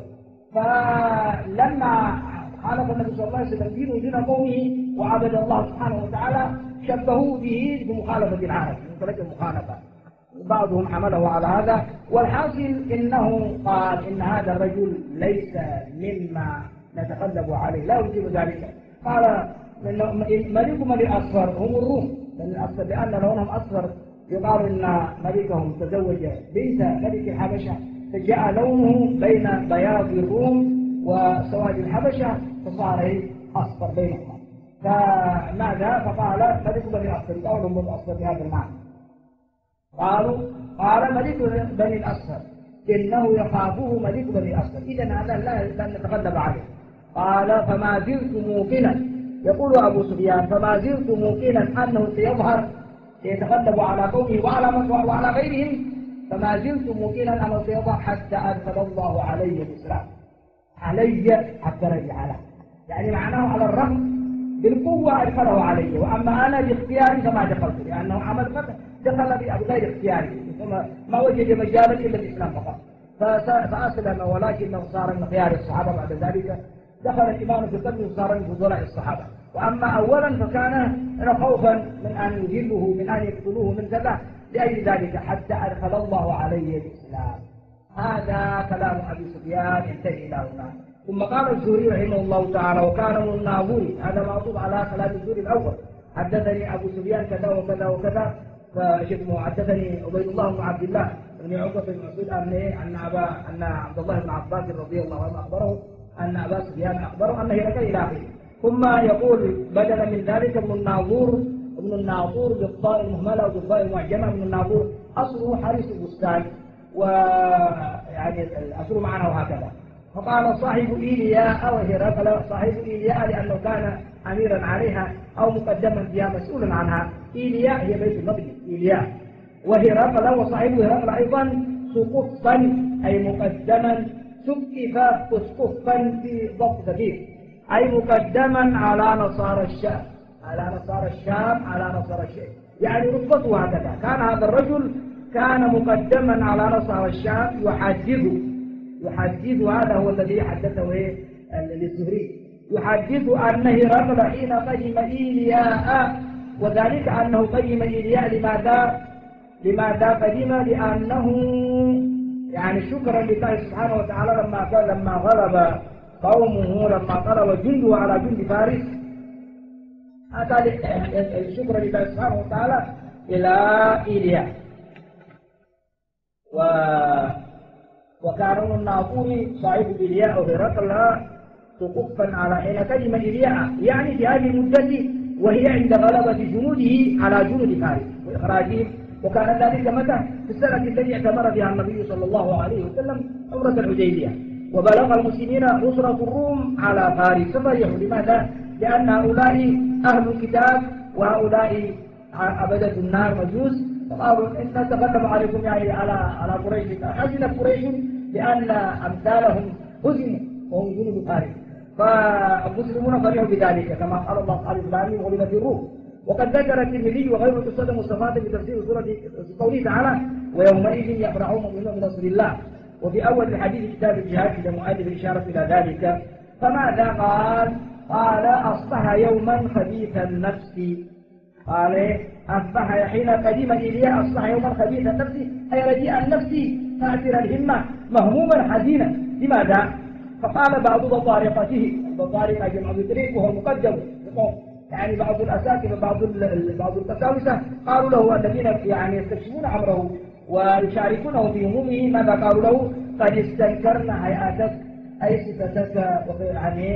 فلما خالف النبي صلى الله عليه وسلم دينه دين قومه وعبد الله سبحانه وتعالى شبهوا به بمخالفة العرب من طريق المخالفة. بعضهم حمله على هذا. والحاصل إنه قال إن هذا الرجل ليس مما نتقلب عليه، لا يجيب ذلك. قال ملكهم الأصفر هم الروم، لأن لونهم أصفر. يقال إن ملكهم تزوج بنت ملك الحبشة فجاء لونه بين بياض الروم وسواد الحبشة فصار أصفر بينهما. فماذا؟ فقال ملك بني الأصفر، قولهم بالأصفر بهذا المعنى. قال ملك بني الأصفر إنه يخافه ملك بني الأصفر. إذن هذا لا نتغلب عليه. قال فما زلت موقنا، يقول أبو سفيان فما زلت موقنا أنه سيظهر يتغلب على قومه وعلى غيرهم، فما زلت موقنا أنه سيظهر حتى أرسل الله عليه الإسلام. علي حتى رجع له، يعني معناه على الرغم بالقوة أدخله علي، وأما أنا باختياري فما دخلت، لأنه عمل قتل دخل بغير اختياري، ما وجد مجالا إلا الإسلام فقط، فأسلم، ولكنه صار من خيار الصحابة بعد ذلك، دخل الإيمان في قلبه وصار من فضلاء الصحابة. وأما أولا فكان خوفا من أن يذلوه، من أن يقتلوه، من كذا لأجل ذلك حتى أدخل الله عليه الإسلام. هذا كلام أبي سفيان ينتهي إلى هنا. ثم قال الزهري رحمه الله تعالى: وكان من الناظور، هذا معطوف على كلام الزهري الأول: حدثني أبو سفيان كذا وكذا وكذا، فشفته حدثني عبيد الله بن عبد الله بن عقبة بن مسعود أن عبد الله بن عباس رضي الله عنه أخبره أن أبا سفيان أخبره أنه هلك إلى آخره. ثم يقول بدلا من ذلك: ابن الناظور بالطاء المهملة وبالطاء المعجمة. ابن الناظور أصله حارس البستان، ويعني الأصل معناه هكذا. فقال صاحب إيلياء وهرقل، صاحب إيلياء لأنه كان أميرا عليها أو مقدما فيها مسؤولا عنها. إيلياء هي بيت المقدس إيلياء، وهرقل وصاحب هرقل أيضا سقفا أي مقدما، سقف اسقفا في ضبط كثير أي مقدما على نصارى الشام، على نصارى الشام، على نصارى الشام، يعني رتبته هكذا. كان هذا الرجل كان مقدما على نصارى الشام، يحدث هذا هو الذي حدثه للزهري، يحدث أن هرقل حين قدم إيلياء، وذلك أنه قدم إيلياء لماذا قدم؟ لأنه يعني شكرا لله سبحانه وتعالى لما غلب قومه، لما غلب جنده على جند فارس، أتى شكرا لله سبحانه وتعالى إلى إيلياء. وكان من الناظور صاحب إيلياء وهرقل سقفا على حين كلمة إيلياء، يعني في هذه المدة وهي عند غلبة جنوده على جنود فارس وإخراجهم. وكان ذلك متى؟ في السنة التي اعتمر فيها النبي صلى الله عليه وسلم عمرة الحديبية، وبلغ المسلمين نصرة الروم على فارس ففرحوا. لماذا؟ لأن هؤلاء أهل الكتاب وهؤلاء عبدة النار مجوس، فقالوا إن تغلب عليكم يعني على قريش، حزنت قريش لأن أمثالهم هزموا وهم جنود فارس، فالمسلمون فرحوا بذلك كما قال الله تعالى: الإسلام وغلبت الروم. وقد ذكر الترمذي وغيره قصة مستفاضة في تفسير سورة قوله تعالى: ويومئذ يفرح المؤمنون بنصر الله. وفي أول الحديث كتاب الجهاد إلى مؤلف الإشارة إلى ذلك. فماذا قال؟ قال: أصبح يوما خبيث النفس. قال: أصبح حين قدم إيلياء أصبح يوما خبيث النفس، أي رديء النفس كافر الهمة مهموما حزينا. لماذا؟ فقال بعض بطارقته، البطارقة جمع بطريق وهو مقدم، يعني بعض الأساكن بعض القساوسة قالوا له الذين يعني يستكشفون أمره ويشاركونه في همومه، ماذا قالوا له؟ قد استنكرنا هيئتك أي صفتك يعني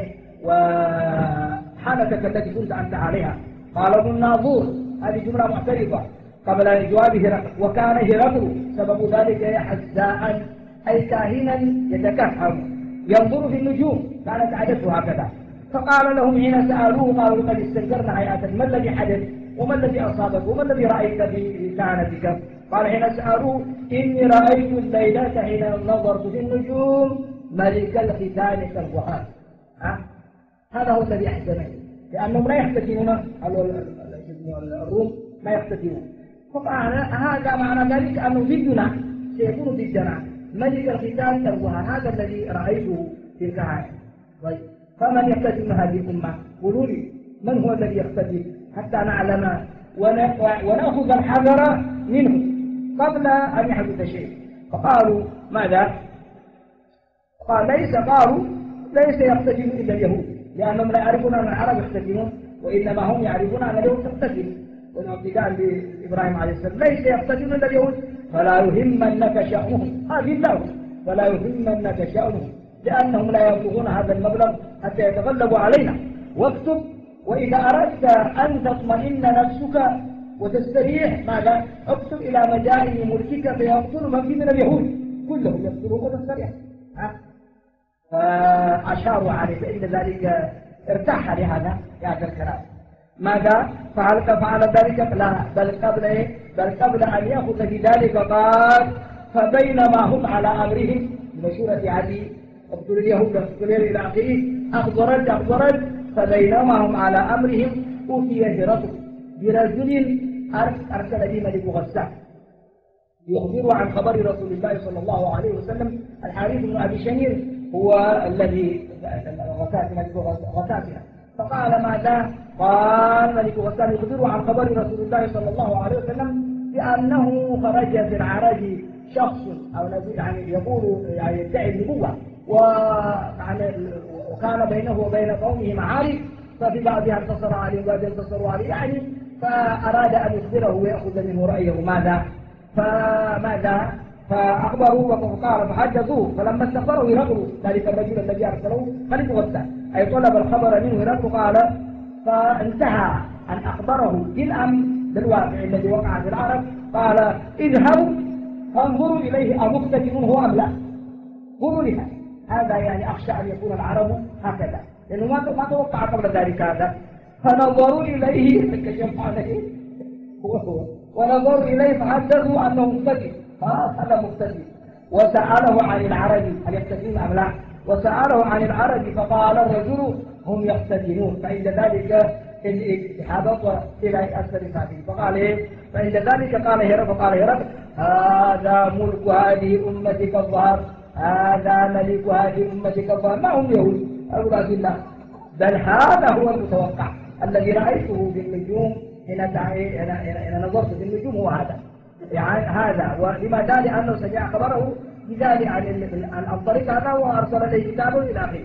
وحالتك التي كنت أنت عليها. قال ابن الناظور، هذه جملة معترضة قبل جواب هرقل: وكان هرقل سبب ذلك حزاء أي كاهنا يتكهن ينظر في النجوم، كانت عادته هكذا. فقال لهم حين سألوه قالوا: قد استنكرنا هيئتك، ما الذي حدث وما الذي أصابك وما الذي رأيت في كهنتك؟ قال حين سألوه: إني رأيت الليلة حين نظرت في النجوم ملك الختان كالوهاب. هذا هو الذي أحزنني، لأنهم لا يحتكمون الروم، لا يحتكمون. فقال هذا معنى ذلك أنه ضدنا، سيكون ضدنا ملك الختان كالوهاب، هذا الذي رأيته في الكهنة. طيب، فمن يختتم هذه الأمة؟ قولوا لي من هو الذي يختتم حتى نعلم ونأخذ الحذر منه قبل أن يحدث شيء. فقالوا ماذا؟ قالوا ليس يختتم إلا اليهود، لأنهم لا يعرفون أن العرب يختتمون، وإنما هم يعرفون أن اليهود تختتم، والابتداء بإبراهيم عليه السلام: ليس يختتم إلا اليهود فلا يهمنك شأنهم. هذه الدعوة: فلا يهمنك شأنهم، لأنهم لا يبلغون هذا المبلغ حتى يتغلبوا علينا. واكتب: وإذا أردت أن تطمئن نفسك وتستريح ماذا؟ اكتب إلى مدائن ملكك فيقتل من في من اليهود كلهم يقتلون وتستريح. فأشاروا عليه، فإن ذلك ارتاح لهذا الكلام. ماذا فعل ذلك؟ لا، بل قبل أن يأخذ في ذلك قال: فبينما هم على أمرهم بمشورة عدي اقتل اليهود اقتل إلى آخره، أخبرت فبينما هم على أمرهم أوتي هرقل برجل أرسل به ملك غسان يخبر عن خبر رسول الله صلى الله عليه وسلم. الحارث بن أبي شهير هو الذي غساسنا فقال ماذا؟ قال ملك غسان يخبر عن خبر رسول الله صلى الله عليه وسلم بأنه خرج في العرج شخص أو يعني يقول يعني يدعي النبوة وكان بينه وبين قومه معارك ففي بعضها انتصر عليه وبعضها انتصروا عليه يعني فأراد أن يخبره ويأخذ منه رأيه فماذا؟ فأخبروه وقال فحدثوه فلما استخبره هرقل ذلك الرجل الذي أرسله ملك غسان أي طلب الخبر منه هرقل قال فانتهى أن أخبره بالأمر بالواقع الذي وقع في العرب قال اذهبوا فانظروا إليه أمختتم هو أم لا. قولوا لها هذا يعني أخشى أن يكون العرب هكذا لأنه ما توقع قبل ذلك هذا. فنظروا إليه كشف عليه ونظروا إليه فحدثوا أنه مختتم هذا مختتم وسأله عن العرب هل يختتمون أم لا وسأله عن العرب فقال الرجل هم يختتنون فعند ذلك هبط إلى أسفل ساعته فقال إيه؟ فعند ذلك قال هرقل هذا ملك هذه أمتك الظهر هذا ملك هذه أمتك الظهر ما هم يهود أولاد الله بل هذا هو المتوقع الذي رأيته بالنجوم حين نظرت في النجوم هو هذا يعني هذا ولماذا؟ لأنه سمع خبره بذلك عن طريق هذا وأرسل إليه كتابه إلى آخره.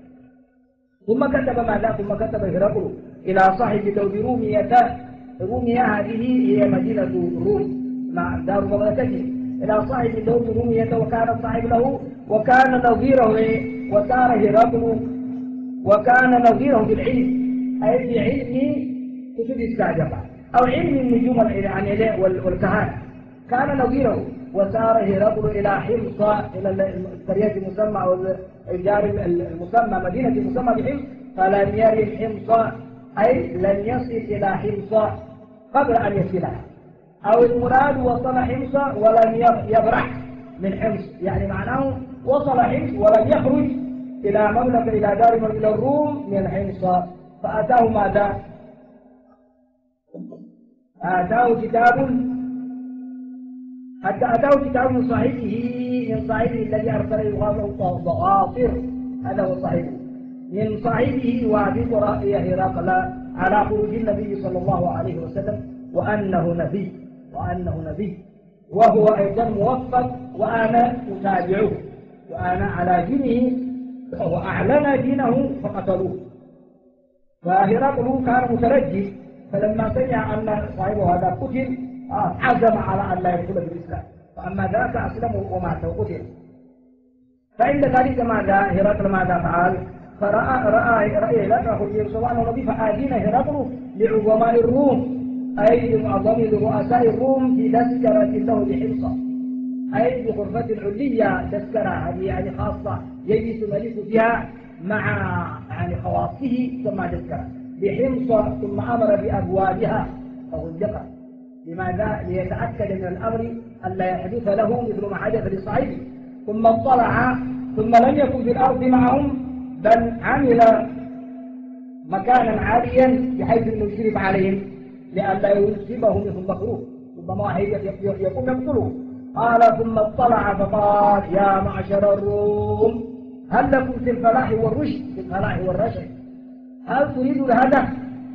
ثم كتب ماذا؟ ثم كتب هرقل إلى صاحب دور رومية هذه هي مدينة الروم مع دار مملكته إلى صاحب دور رومية وكان صاحب له وكان نظيره وصار هرقل وكان نظيره بالعلم أي بعلم كتب السابقة أو علم النجوم والكهانة كان نظيره وسار هرقل إلى حمص إلى القرية المسمى أو الجار المسمى مدينة المسمى بحمص فلم يرد حمص أي لم يصل إلى حمص قبل أن يصلها أو المراد وصل حمص ولم يبرح من حمص يعني معناه وصل حمص ولم يخرج إلى مملكة إلى دار إلى الروم من حمص فأتاه ماذا؟ أتاه كتاب من صاحبه الذي أرسل يقال له ضغافر هذا هو صاحبه من صاحبه وذكر هرقل على خروج النبي صلى الله عليه وسلم وأنه نبي وهو أيضا موفق وأنا أتابعه وأنا على دينه وأعلن دينه فقتلوه. فهرقل كان مترجي فلما سمع أن صاحبه هذا قتل عزم على أن لا يدخل بالإسلام فأما ذاك أسلم ومات وقتل. فعند ذلك ماذا هرقل ماذا فعل؟ فرأى هرقل سبحانه النبي فآذن هرقل لعظماء الروم أي لمعظم رؤساء الروم في تذكرة له بحمص أي بغرفة علية تذكرة يعني خاصة يجلس الملك فيها مع يعني خواصه ثم تذكرة بحمص ثم أمر بأبوابها فغلقت. لماذا؟ ليتأكد من الأمر أن لا يحدث له مثل ما حدث لصاحبه ثم اطلع ثم لم يكن في الأرض معهم بل عمل مكانا عاليا بحيث أنه يشرف عليهم لئلا يصيبهم مثل المكروه ربما واحد يقوم يقتله. قال ثم اطلع فقال يا معشر الروم هل لكم في الفلاح والرشد هل تريدوا الهدف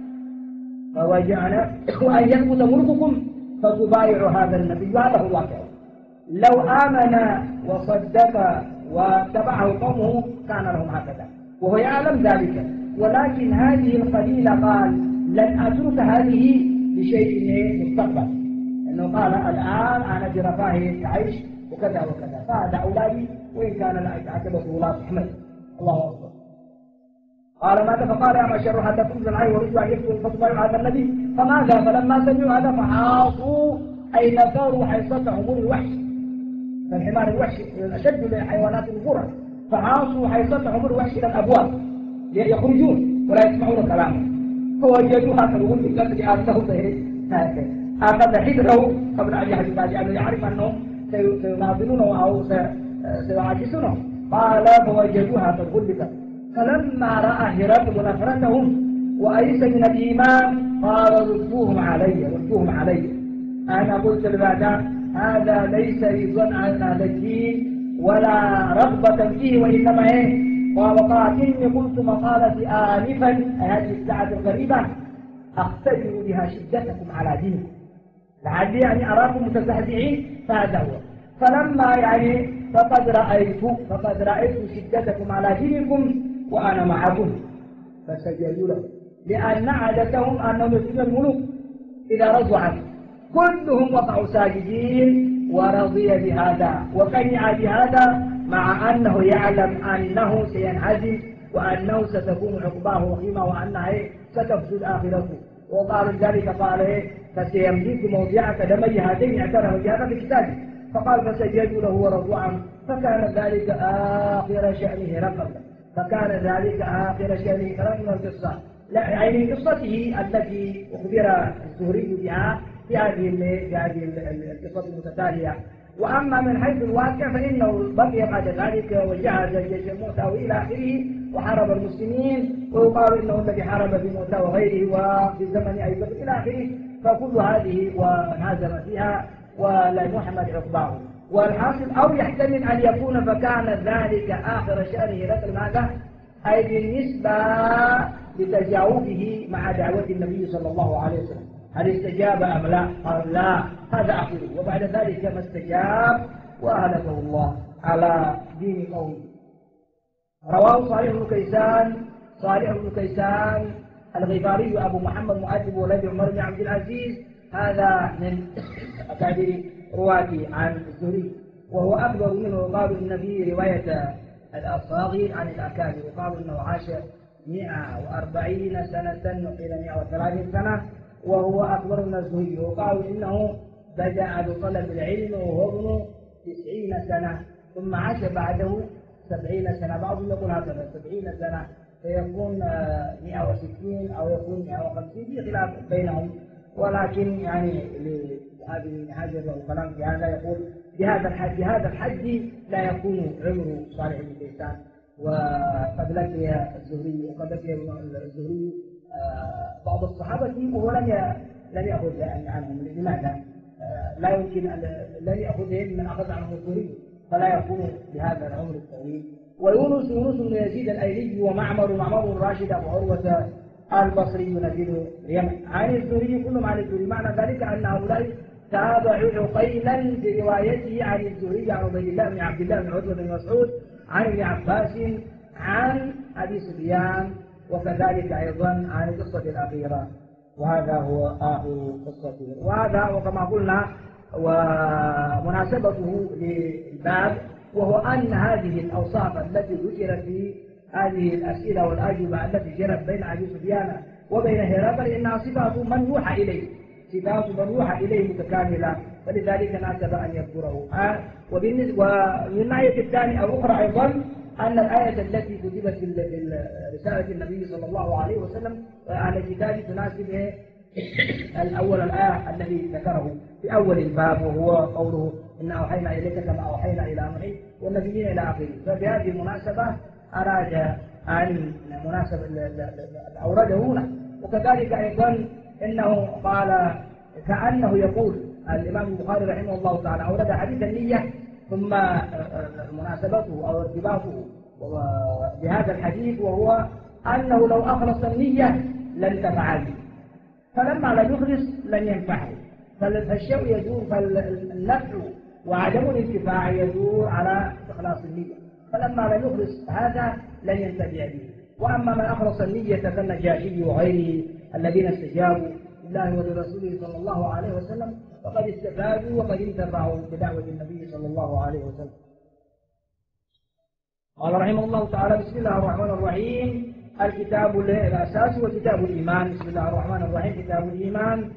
فوجعنا وأن يثبت ملككم فتبايعوا هذا النبي هذا هو الواقع. لو آمن وصدق واتبعه قومه كان لهم هكذا وهو يعلم ذلك ولكن هذه القليلة قال لن أترك هذه لشيء مستقبل لأنه قال الآن أنا برفاهية عيش وكذا وكذا فهذا أولادي وإن كان لا يعتبره لا تحمل الله أكبر. قال ماذا؟ فقال يا معشر حتى تنزل عليه ورجوا أن يكتبوا فتبايعوا هذا النبي فماذا؟ فلما سمعوا هذا فحاصوا أي نفروا حيصتهم الوحش فالحمار الوحش أشد لحيوانات الغرة فحاصوا حيصتهم الوحش إلى الأبواب يخرجون ولا يسمعون كلامه فوجدوها كالغل بقدر أنه أخذ حذره قبل أن يحدث لأنه يعرف أنهم سيناظرونه أو سيعاكسونه. قال فوجدوها كالغل فلما رأى هرقل نفرتهم وأيس من الإيمان قال ردوهم علي. أنا قلت لبعد هذا ليس رضا عن هذا الدين ولا رغبة فيه، وإنما قال إني قلت مقالتي آنفا هذه الساعة القريبة أختبر بها شدتكم على دينكم، لعلي أراكم متزهزعين، فهذا هو. فلما فقد رأيت شدتكم على دينكم وأنا معكم، فسجدوا له، لأن عادتهم أنهم يسجدون الملوك إذا رضوا عنه، كلهم وقعوا ساجدين ورضي بهذا وقنع بهذا، مع أنه يعلم أنه سينعزل وأنه ستكون عقباه وخيمة وأنها ستفسد آخرته. وقال ذلك قال فسيملك موضعك دمي هاتين اعترف بهذا في كتابه. فقال فسجدوا له ورضوا عنه، فكان ذلك آخر شأنه هرقل. من القصة، يعني قصته التي أخبر الزهري بها في هذه القصة المتتالية. وأما من حيث الواقع فإنه بقي بعد ذلك وجهز جيش موسى وإلى آخره وحارب المسلمين، ويقال إنه الذي حارب في موسى وغيره وفي زمن أبي بكر إلى آخره، فكل هذه وانهزم فيها ولم يحمد عقباه. والحاصل أو يحتمل أن يكون فكان ذلك آخر شأنه هرقل ماذا؟ أي بالنسبة لتجاوبه مع دعوة النبي صلى الله عليه وسلم، هل استجاب أم لا؟ قال لا، هذا آخره. وبعد ذلك ما استجاب وأهلكه الله على دين قومه. رواه صالح بن كيسان الغفاري أبو محمد مؤدب ولد عمر بن عبد العزيز، هذا من أكابر رواتي عن الزهري، وهو أكبر منه. وقالوا إن في رواية الأصاغر عن الأكابر، وقالوا إنه عاش 140 سنة إلى 130 سنة، وهو أكبر من الزهري. وقالوا إنه بدأ بطلب العلم وهو ابن 90 سنة، ثم عاش بعده 70 سنة، بعضهم يقول هكذا 70 سنة، فيكون 160 أو يكون 150، في خلاف بينهم. ولكن يعني لهذه حاجة له كلام في هذا، يقول بهذا الحد لا يكون عمر صالح بن كيسان. وقد لقي الزهري الزهري بعض الصحابة وهو لم يأخذ عنهم. لماذا؟ لا يمكن لن يأخذهم من أخذ عنهم الزهري، فلا يكون بهذا العمر الطويل. ويونس بن يزيد الأيلي ومعمر الراشد أبو عروة البصري نزيل اليمن عن الزهري، كلهم عن الزهري. معنى ذلك أن هؤلاء تابعوا عقيلا في روايته عن الزهري عن عبيد الله بن عبد الله بن عتبة بن مسعود عن ابن عباس عن أبي سفيان، وكذلك أيضا عن القصة الأخيرة. وهذا هو آخر قصته. وهذا وكما قلنا ومناسبته للباب، وهو أن هذه الأوصاف التي ذكرت في هذه الأسئلة والأجوبة التي جرت بين أبي سفيان وبين هرقل إنها صفات من يوحى إليه متكاملة، فلذلك ناسب أن يذكره. ومن الناحية الثانية أو أخرى أيضا أن الآية التي كتبت في رسالة النبي صلى الله عليه وسلم على الكتاب تناسب الأول الآية الذي ذكره في أول الباب، وهو قوله إن أوحينا إليك كما أوحينا إلى نوح والنبيين إلى آخره. فبهذه المناسبة أراد أن أورده هنا. وكذلك أيضا إنه قال كأنه يقول الإمام البخاري رحمه الله تعالى أورد حديث النية، ثم مناسبته أو ارتباطه بهذا الحديث، وهو أنه لو أخلص النية لن تفعل، فلما لم يخلص لن ينفعه. فالشيء يدور، فالنفع وعدم الانتفاع يدور على إخلاص النية، فلما لم يخلص هذا لن ينتفع به. وأما من أخلص النية كالنجاشي وغيره الذين استجابوا لله ولرسوله صلى الله عليه وسلم فقد استفادوا وقد انتفعوا بدعوة النبي صلى الله عليه وسلم. قال رحمه الله تعالى: بسم الله الرحمن الرحيم. الكتاب الأساس وكتاب الإيمان. بسم الله الرحمن الرحيم. كتاب الإيمان.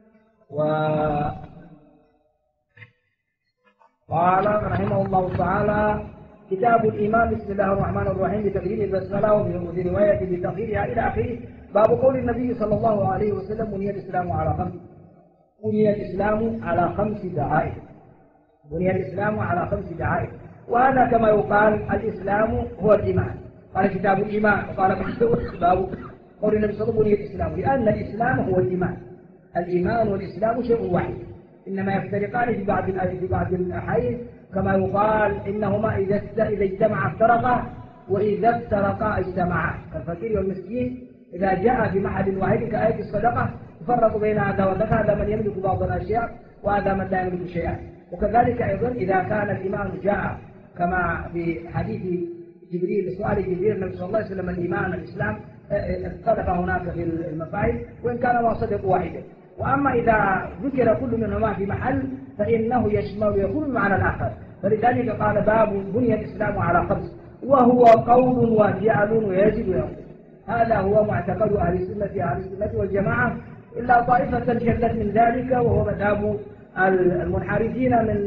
قال رحمه الله تعالى: كتاب الإيمان. بسم الله الرحمن الرحيم بتقديم البسملة وفي رواية بتأخيرها إلى آخره. باب قول النبي صلى الله عليه وسلم: بني الإسلام على خمس. بني الإسلام على 5 دعائم. بني الإسلام على 5 دعائم. وهذا كما يقال الإسلام هو الإيمان، قال كتاب الإيمان، وقال باب قول النبي صلى الله عليه وسلم بني الإسلام، لأن الإسلام هو الإيمان. الإيمان والإسلام شيء واحد، إنما يفترقان في بعض الأحاديث كما يقال إنهما إذا اجتمعا افترقا وإذا افترقا اجتمعا، كالفقير والمسكين إذا جاء في معهد واحد كآية الصدقة يفرق بين هذا وذاك، هذا من يملك بعض الأشياء وهذا من لا يملك شيئا. وكذلك أيضا إذا كان الإيمان جاء كما في حديث جبريل، سؤال جبريل النبي صلى الله عليه وسلم الإيمان الإسلام، اختلف هناك في المفاهيم وإن كان ما صدق واحدا. وأما إذا ذكر كل منهما في محل فإنه يشمل يكون معنى الآخر. فلذلك قال باب بني الإسلام على خمس، وهو قول وفعل ويزيد وينقص. هذا هو معتقد أهل السنة والجماعة، إلا طائفة شذت من ذلك وهو مذهب المنحرفين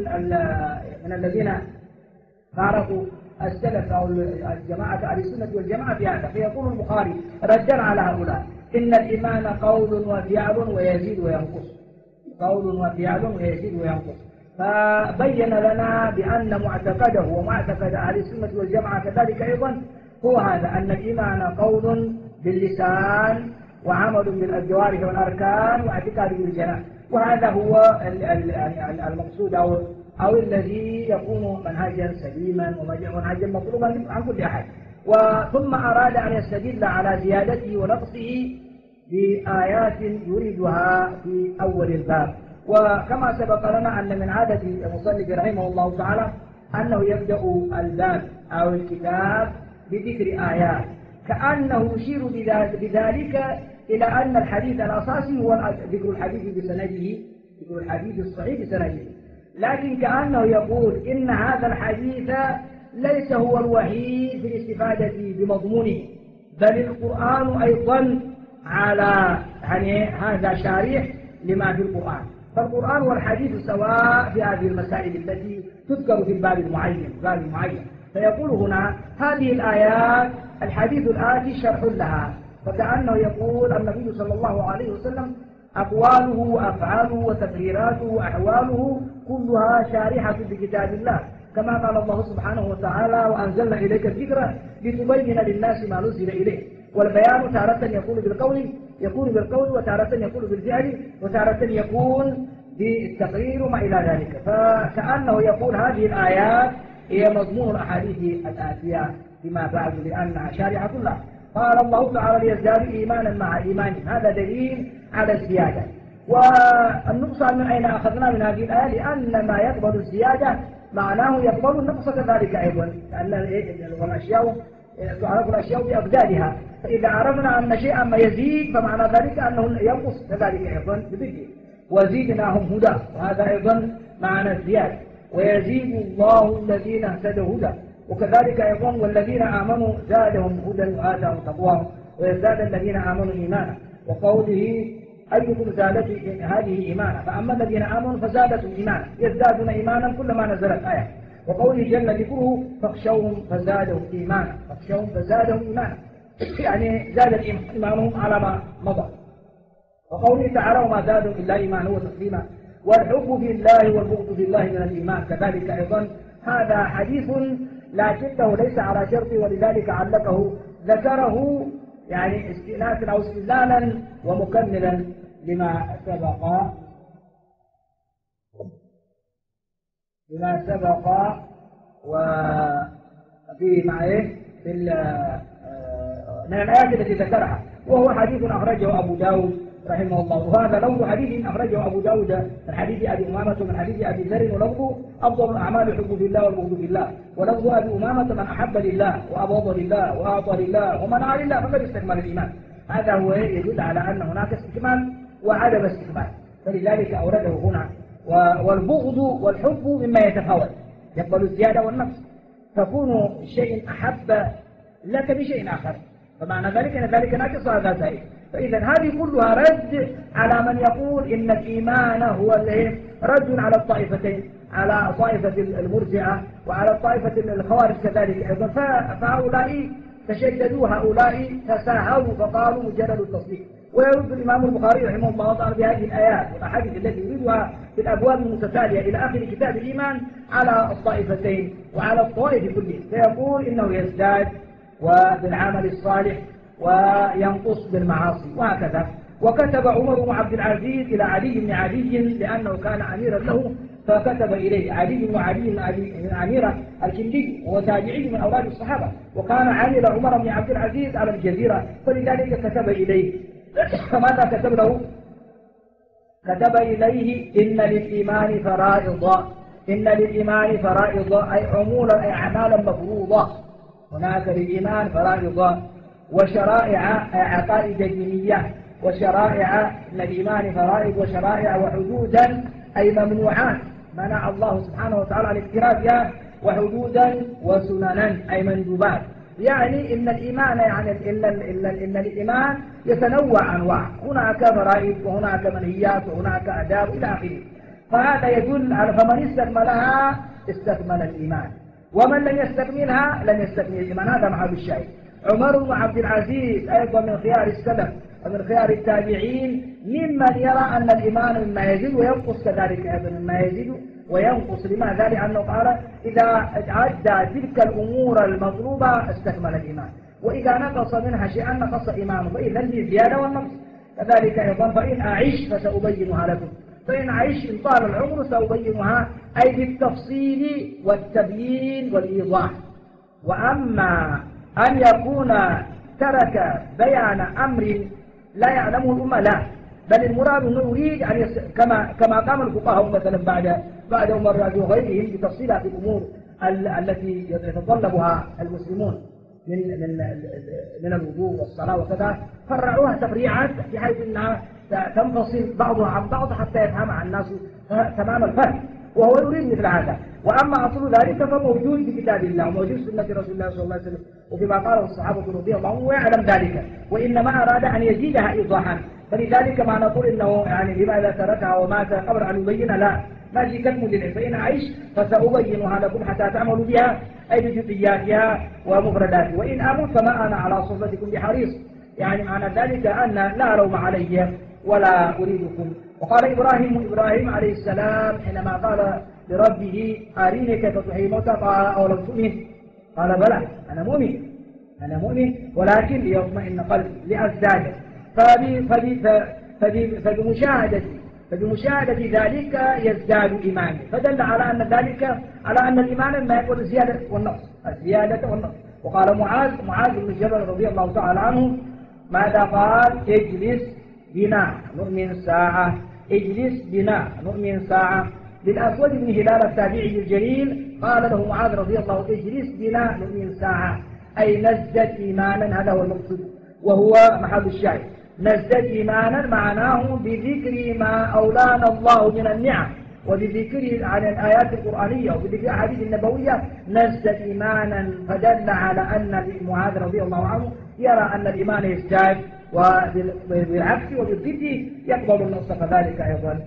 من الذين فارقوا السلف أو الجماعة أهل السنة والجماعة في هذا. فيقول البخاري ردا على هؤلاء إن الإيمان قول وفعل ويزيد وينقص، قول وفعل ويزيد وينقص. فبين لنا بأن معتقده ومعتقد أهل السنة والجماعة كذلك أيضا هو هذا، أن الإيمان قول باللسان وعمل بالجوارح والأركان واعتقاد بالجنان، وهذا هو المقصود أو الذي يكون منهجا سليما ومنهجا مطلوبا عن كل أحد. ثم أراد أن يستدل على زيادته ونقصه بآيات يريدها في أول الباب. وكما سبق لنا أن من عادة المصنف رحمه الله تعالى أنه يبدأ الباب أو الكتاب بذكر آيات، كأنه يشير بذلك إلى أن الحديث الأساسي هو ذكر الحديث بسنده، ذكر الحديث الصحيح بسنده، لكن كأنه يقول إن هذا الحديث ليس هو الوحيد في الاستفادة بمضمونه، بل القرآن أيضا على هذا شارح لما في القرآن. فالقرآن والحديث سواء في هذه المسائل التي تذكر في الباب المعين. فيقول هنا هذه الآيات الحديث الآتي شرح لها، فكأنه يقول النبي صلى الله عليه وسلم أقواله وأفعاله وتقريراته وأحواله كلها شارحة بكتاب الله، كما قال الله سبحانه وتعالى وأنزلنا إليك الذكر لتبين للناس ما نزل إليه. والبيان تارة يكون بالقول وتارة يكون بالفعل وتارة يكون بالتقرير وما إلى ذلك. فكأنه يقول هذه الآيات هي مضمون الأحاديث الآتية فيما بعد لأنها شارحة كلها. قال الله تعالى ليزدادوا إيمانا مع إيمانهم، هذا دليل على الزيادة. والنقصان من أين أخذنا من هذه الآية؟ لأن ما يقبل الزيادة معناه يقبل النقص كذلك أيضا، لأن الأشياء تعرف الأشياء بأبدالها، فإذا عرفنا أن شيئا ما يزيد فمعنى ذلك أنه ينقص كذلك أيضا بذكره. وزيدناهم هدى، وهذا أيضا معنى الزيادة. ويزيد الله الذين اهتدوا هدى، وكذلك أيضا والذين آمنوا زادهم هدى وآتاهم تقواهم ويزداد الذين آمنوا إيمانا. وقوله أيكم زادت هذه إيمانا، فأما الذين آمنوا فزادتهم إيمانا، يزدادون إيمانا كلما نزلت آية. وقوله جل ذكره فاخشوهم فزادهم إيمانا، يعني زاد إيمانهم على ما مضى. وقوله تعالى وما زادهم إلا إيمانا وتسليما. والحب في الله والبغض في الله من الإيمان، كذلك أيضا هذا حديث لكنه ليس على شرط، ولذلك علقه ذكره يعني استئناسا أو استدلالا ومكملا لما سبق وفي من الآيات التي ذكرها، وهو حديث أخرجه أبو داود رحمه الله. وهذا لفظ حديث أخرجه أبو داود من حديث أبي أمامة ومن حديث أبي ذر، ولفظ أفضل الأعمال الحب في الله والبغض في الله. ولفظ أبي أمامة من أحب لله وأبغض لله وأعطى لله ومنع لله فقد استكمل الإيمان. هذا هو يدل على أن هناك استكمال وعدم استكمال، فلذلك أورده هنا. والبغض والحب مما يتفاوت، يقبل الزيادة والنقص، تكون شيء أحب لك بشيء آخر، فمعنى ذلك أن ذلك ناقص وهذا زائد. فإذا هذه كلها رد على من يقول إن الإيمان هو رد على الطائفتين، على طائفة المرجئة وعلى طائفة الخوارج كذلك أيضا. فهؤلاء تشددوا، هؤلاء تساهلوا فقالوا مجرد التصديق. ويرد الإمام البخاري رحمه الله تعالى بهذه الآيات والأحاديث التي يريدها في الأبواب المتتالية إلى آخر كتاب الإيمان على الطائفتين وعلى الطوائف كلها، فيقول إنه يزداد وبالعمل الصالح وينقص بالمعاصي وهكذا. وكتب عمر بن عبد العزيز إلى علي بن علي لأنه كان أميرا له، فكتب إليه علي بن علي من أميرة الكندي وهو تابعي من أولاد الصحابة، وكان عامل عمر بن عبد العزيز على الجزيرة، فلذلك كتب إليه. فماذا كتب له؟ كتب إليه إن للإيمان فرائض، إن للإيمان فرائض أي عمولا أي أعمالا مفروضة، هناك للإيمان فرائض وشرائع أي عقائد دينية، وشرائع من الإيمان فرائض وشرائع وحدودا أي ممنوعات منع الله سبحانه وتعالى الاقتراب بها، وحدودا وسننا أي مندوبات. يعني إن الإيمان يعني إن الإيمان يتنوع أنواع، هناك فرائض وهناك منهيات وهناك آداب إلى آخره. فهذا يدل على فمن استكملها استكمل الإيمان، ومن لم يستكملها لم يستكمل الإيمان. هذا محل الشاهد. عمر بن عبد العزيز أيضا من خيار السلف ومن خيار التابعين ممن يرى أن الإيمان مما يزيد وينقص، كذلك أيضا مما يزيد وينقص. لماذا؟ لأنه قال إذا أدى تلك الأمور المطلوبة استكمل الإيمان، وإذا نقص منها شيئا نقص إيمانه، فإذا الزيادة والنقص. كذلك أيضا فإن أعيش فسأبينها لكم، فإن أعيش إن طال العمر سأبينها، أي بالتفصيل والتبيين والإيضاح. وأما أن يكون ترك بيان أمر لا يعلمه الأمة لا، بل المراد أنه يريد أن كما قام الفقهاء مثلا بعد عمر وغيرهم بتفصيلات الأمور التي يتطلبها المسلمون من الوضوء والصلاة وكذا، فرعوها تفريعات بحيث أنها تنفصل بعضها عن بعض حتى يفهمها الناس تمام الفهم، وهو يريد مثل هذا. وأما أصل ذلك فموجود في كتاب الله وموجود في سنة رسول الله صلى الله عليه وسلم وفيما قاله الصحابة رضي الله عنهم، ويعلم ذلك، وإنما أراد أن يزيدها إيضاحا. فلذلك ما نقول إنه يعني لماذا تركها ومات قبل أن يبين، لا، ما في كالمدلع. فإن أعيش فسأبينها لكم حتى تعملوا بها أي بجزئياتها ومفرداتها، وإن أموت فما أنا على صحبتكم بحريص. يعني معنى ذلك أن لا لوم علي ولا أريدكم. وقال إبراهيم عليه السلام حينما قال لربه أريني كيف تحيي الموتى قال أولم تؤمن؟ قال بلى أنا مؤمن ولكن ليطمئن قلبي لأزداد. فبمشاهدة ذلك يزداد إيماني، فدل على أن ذلك على أن الإيمان ما يكون الزيادة والنقص. وقال معاذ بن جبل رضي الله تعالى عنه ماذا قال؟ اجلس بنا نؤمن ساعة، اجلس بنا نؤمن ساعة. للأسود بن هلال التابعي الجليل قال له معاذ رضي الله عنه اجلس بنا نؤمن ساعة، أي نزدد إيمانا، هذا هو المقصود وهو محل الشاهد. نزدد إيمانا معناه بذكر ما أولانا الله من النعم، وبذكر عن الآيات القرآنية وبذكر الأحاديث النبوية نزدد إيمانا، فدل على أن معاذ رضي الله عنه يرى أن الإيمان يزداد، وبالعكس وبالضد يقبل النص، كذلك أيضا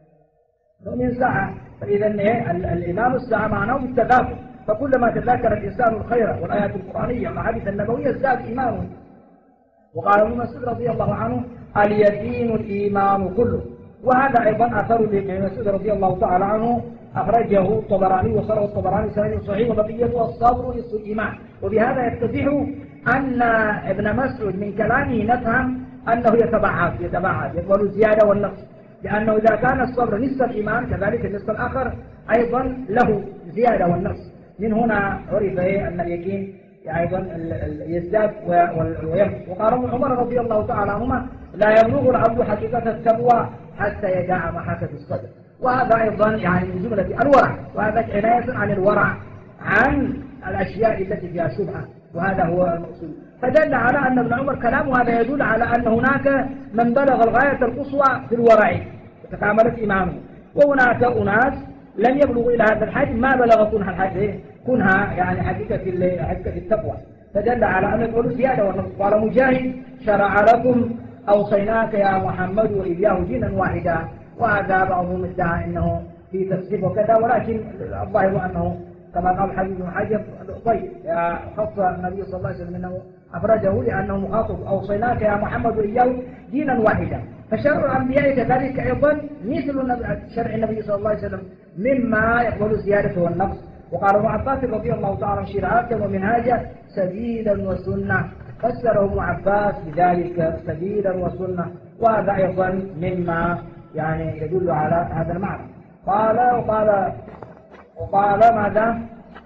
من ساعة. فإذا الإمام الساعة معناه بالتذاكر، فكلما تذاكر الإنسان الخير والآيات القرآنية والأحاديث النبوية ازداد إيمانه. وقال ابن مسعود رضي الله عنه اليقين الإيمان كله. وهذا أيضا أثر لابن مسعود رضي الله تعالى عنه أخرجه الطبراني وصله الطبراني سند صحيح، وبقيته الصبر نصف الإيمان. وبهذا يتضح أن ابن مسعود من كلامه نفهم أنه يتبعد يقبل الزيادة والنقص، لأنه إذا كان الصبر نصف الإيمان كذلك النصف الآخر أيضا له زيادة والنقص. من هنا عرف أن اليقين أيضا يزداد وينقص. وقال عمر رضي الله تعالى عنهما لا يبلغ العبد حقيقة التقوى حتى يدع محاسة الصدر. وهذا أيضا يعني من جملة الورع، وهذا عناية عن الورع عن الأشياء التي فيها شبهة، وهذا هو المقصود. فدل على أن ابن عمر كلامه هذا يدل على أن هناك من بلغ الغاية القصوى في الورع وتكاملت إيمانه، وهناك أناس لم يبلغوا إلى هذا الحد ما بلغ كنها يعني حقيقة التقوى. فدل على أن يقول زيادة والنقص. قال مجاهد شرع لكم أوصيناك يا محمد وإياه دينا واحدا. وهذا بعضهم ادعى أنه في تصريف وكذا، ولكن الظاهر أنه كما قال حبيب بن حجر طيب خص النبي صلى الله عليه وسلم أنه أفرجه لأنه مخاطب أوصيناك يا محمد وإياه دينا واحدا. فشرع الأنبياء كذلك أيضا مثل شرع النبي صلى الله عليه وسلم مما يقبل الزيادة والنقص. وقال ابن عباس رضي الله تعالى شرعة ومنهاجا سبيلا وسنة، فسره ابن عباس بذلك سبيلا وسنة، وهذا أيضا مما يعني يدل على هذا المعنى. وقال ماذا؟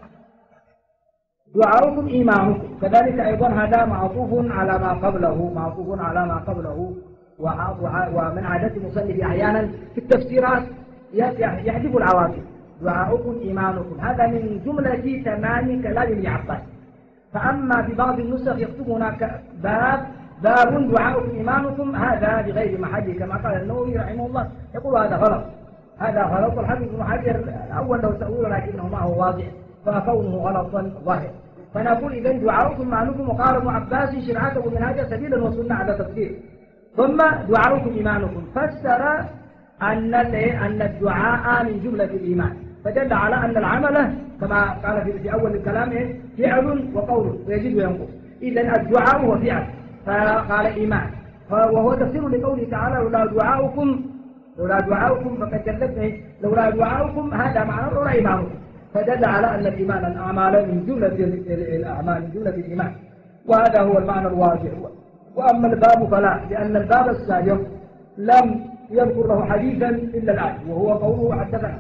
دعاؤكم إيمانكم، كذلك أيضا هذا معطوف على ما قبله، ومن عادة المصنف أحيانا في التفسيرات يحذف العواطف. دعاؤكم إيمانكم هذا من جملة تمام كلام ابن عباس، فأما في بعض النسخ يكتب هناك باب دعاؤكم إيمانكم، هذا بغير محل كما قال النووي رحمه الله، يقول هذا غلط. والحافظ ابن حجر الأول له تأويل لكنه ما هو واضح، فكونه غلطا ظاهر. فنقول إذا دعاؤكم إيمانكم، وقال ابن عباس شرعته منهاجا سبيلا وسنة على تفسير. ثم دعاؤكم إيمانكم فسر أن الدعاء من جملة الإيمان، فدل على أن العمل كما قال في أول الكلام فعل وقول ويزيد وينقص. إذا الدعاء هو فعل، فقال إيمان، وهو تفسير لقوله تعالى لولا دعاؤكم فقد كذبتم، لولا دعاؤكم هذا معنى لولا إيمانكم، فدل على أن الإيمان الأعمال من جملة الأعمال من جملة الإيمان، وهذا هو المعنى الواضح. وأما الباب فلا، لأن الباب السابق لم يذكر له حديثا إلا الآن، وهو قوله حدثنا.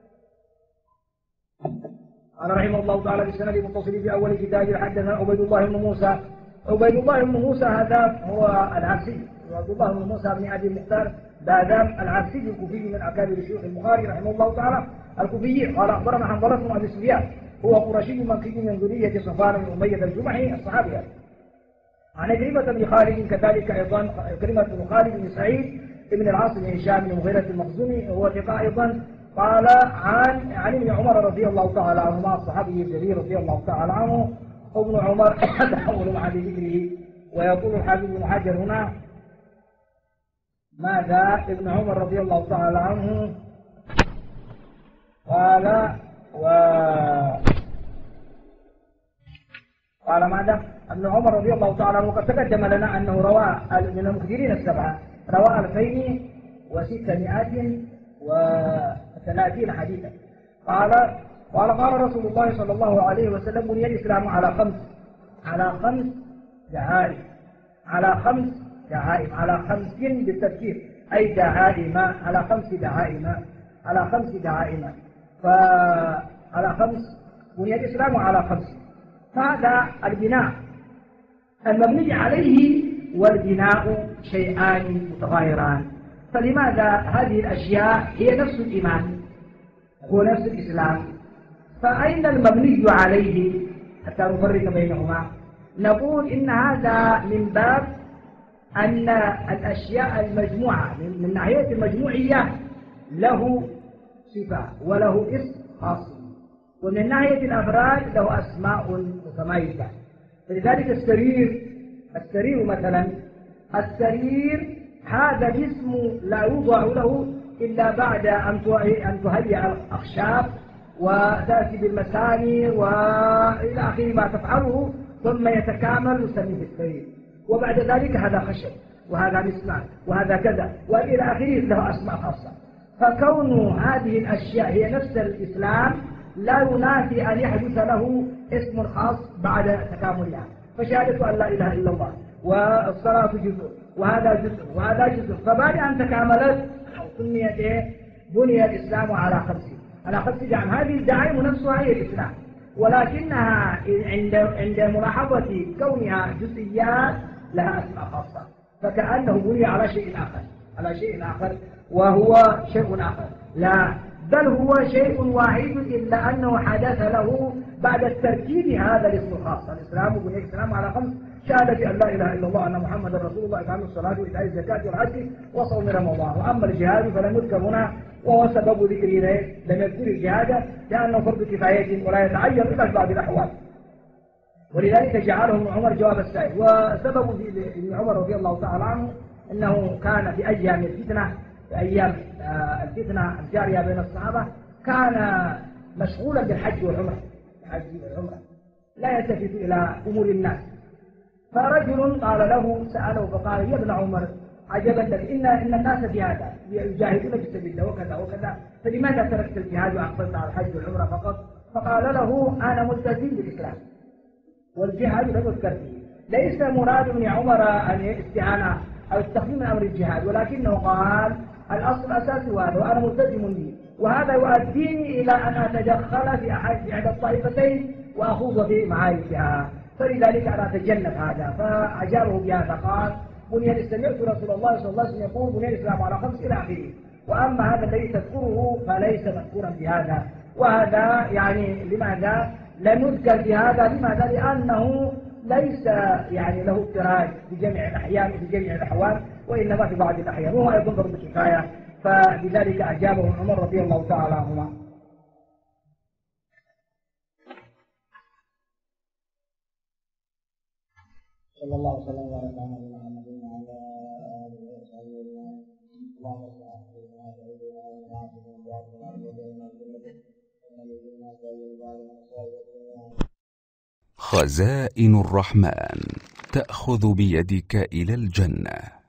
قال رحمه الله تعالى بالسند المتصل في أول كتابه حدثنا عبيد الله بن موسى هذا هو العبسي، عبد الله بن موسى بن أبي المختار بادام العبسي الكوفي من أكابر شيوخ البخاري رحمه الله تعالى الكوفي. قال أخبرنا حنظلة بن أبي سفيان، هو قرشي مكي من ذرية صفوان بن أمية الجمحي الصحابي. عن كلمة بن خالد كذلك أيضا كلمة بن خالد بن سعيد ابن العاص بن هشام بن مغيرة المخزومي، هو ثقة أيضا. قال عن ابن عمر رضي الله تعالى عنهما الصحابي الجليل رضي الله تعالى عنه. ابن عمر تحول مع ذكره، ويقول الحافظ بن حجر هنا ماذا؟ ابن عمر رضي الله تعالى عنه قال ماذا؟ ابن عمر رضي الله تعالى عنه قد تقدم لنا أنه روى من المكثرين السبعة، روى 2630 حديثا. قال رسول الله صلى الله عليه وسلم بني الإسلام على خمس دعائم، على 50 بالتذكير أي دعائم، على خمس دعائم، فعلى 5 بني الإسلام على 5. فهذا البناء المبني عليه والبناء شيئان متغايران، فلماذا هذه الأشياء هي نفس الإيمان، هو نفس الإسلام، فأين المبني عليه حتى نفرق بينهما؟ نقول إن هذا من باب أن الأشياء المجموعة من ناحية المجموعية له صفة وله اسم خاص، ومن ناحية الأفراد له أسماء متميزة. فلذلك السرير مثلا، السرير هذا الاسم لا يوضع له إلا بعد أن تهيئ الأخشاب وتأتي بالمسامير وإلى آخره ما تفعله، ثم يتكامل يسميه السرير، وبعد ذلك هذا خشب وهذا مسمار وهذا كذا وإلى آخره له أسماء خاصة. فكون هذه الأشياء هي نفس الإسلام لا ينافي أن يحدث له اسم خاص بعد تكاملها. فشهادة أن لا إله إلا الله والصلاة جزء وهذا جزء وهذا جزء، فبعد أن تكاملت بني الإسلام على 5 دعائم. هذه الدعائم نفسها هي الإسلام، ولكنها عند ملاحظة كونها جزئيات لها أسماء خاصة، فكأنه بني على شيء آخر وهو شيء آخر، لا بل هو شيء واحد، إلا أنه حدث له بعد التركيب هذا الاسم الخاص. الإسلام بني الإسلام على 5: شهادة أن لا إله إلا الله أن محمدا رسول الله، إقام الصلاة وإيتاء الزكاة والحج وصوم رمضان. وأما الجهاد فلم يذكر هنا، وهو سبب ذكره لم يذكر الجهاد لأنه فرض كفاية ولا يتعين إلا في بعض الأحوال، ولذلك جعله ابن عمر جواب السائل. وسبب ابن عمر رضي الله تعالى عنه أنه كان في أيام الفتنة الجارية بين الصحابة كان مشغولا بالحج والعمرة، لا يلتفت إلى أمور الناس. فرجل قال له سأله فقال: يا ابن عمر، عجبا لك، إن الناس في هذا يجاهدون في سبيل الله وكذا وكذا، فلماذا تركت الجهاد وأقبلت على الحج والعمرة فقط؟ فقال له أنا ملتزم بالإسلام والجهاد لم يذكر فيه. ليس مراد ابن عمر أن الاستعانة أو التقديم من أمر الجهاد، ولكنه قال الأصل الأساسي وهذا وأنا ملتزم به، وهذا يؤديني إلى أن أتدخل في أحد الطائفتين وأخوض في معاركها، فلذلك أنا أتجنب هذا. فأجابه بهذا قال سمعت رسول الله صلى الله عليه وسلم يقول بني الإسلام على 5 إلى آخره، وأما هذا الذي تذكره فليس مذكورا في هذا. وهذا يعني لماذا لم يذكر في هذا؟ لماذا؟ لأنه ليس يعني له اضطراد في جميع الأحيان وفي جميع الأحوال، وإنما في بعض الأحيان، وهو أيضا ضرب الكفاية. فلذلك أجابه عمر رضي الله تعالى عنهما. صلى الله وسلم وبارك على نبينا محمد وعلى آله وصحبه أجمعين. اللهم صل على سيدنا خزائن الرحمن تأخذ بيدك إلى الجنة.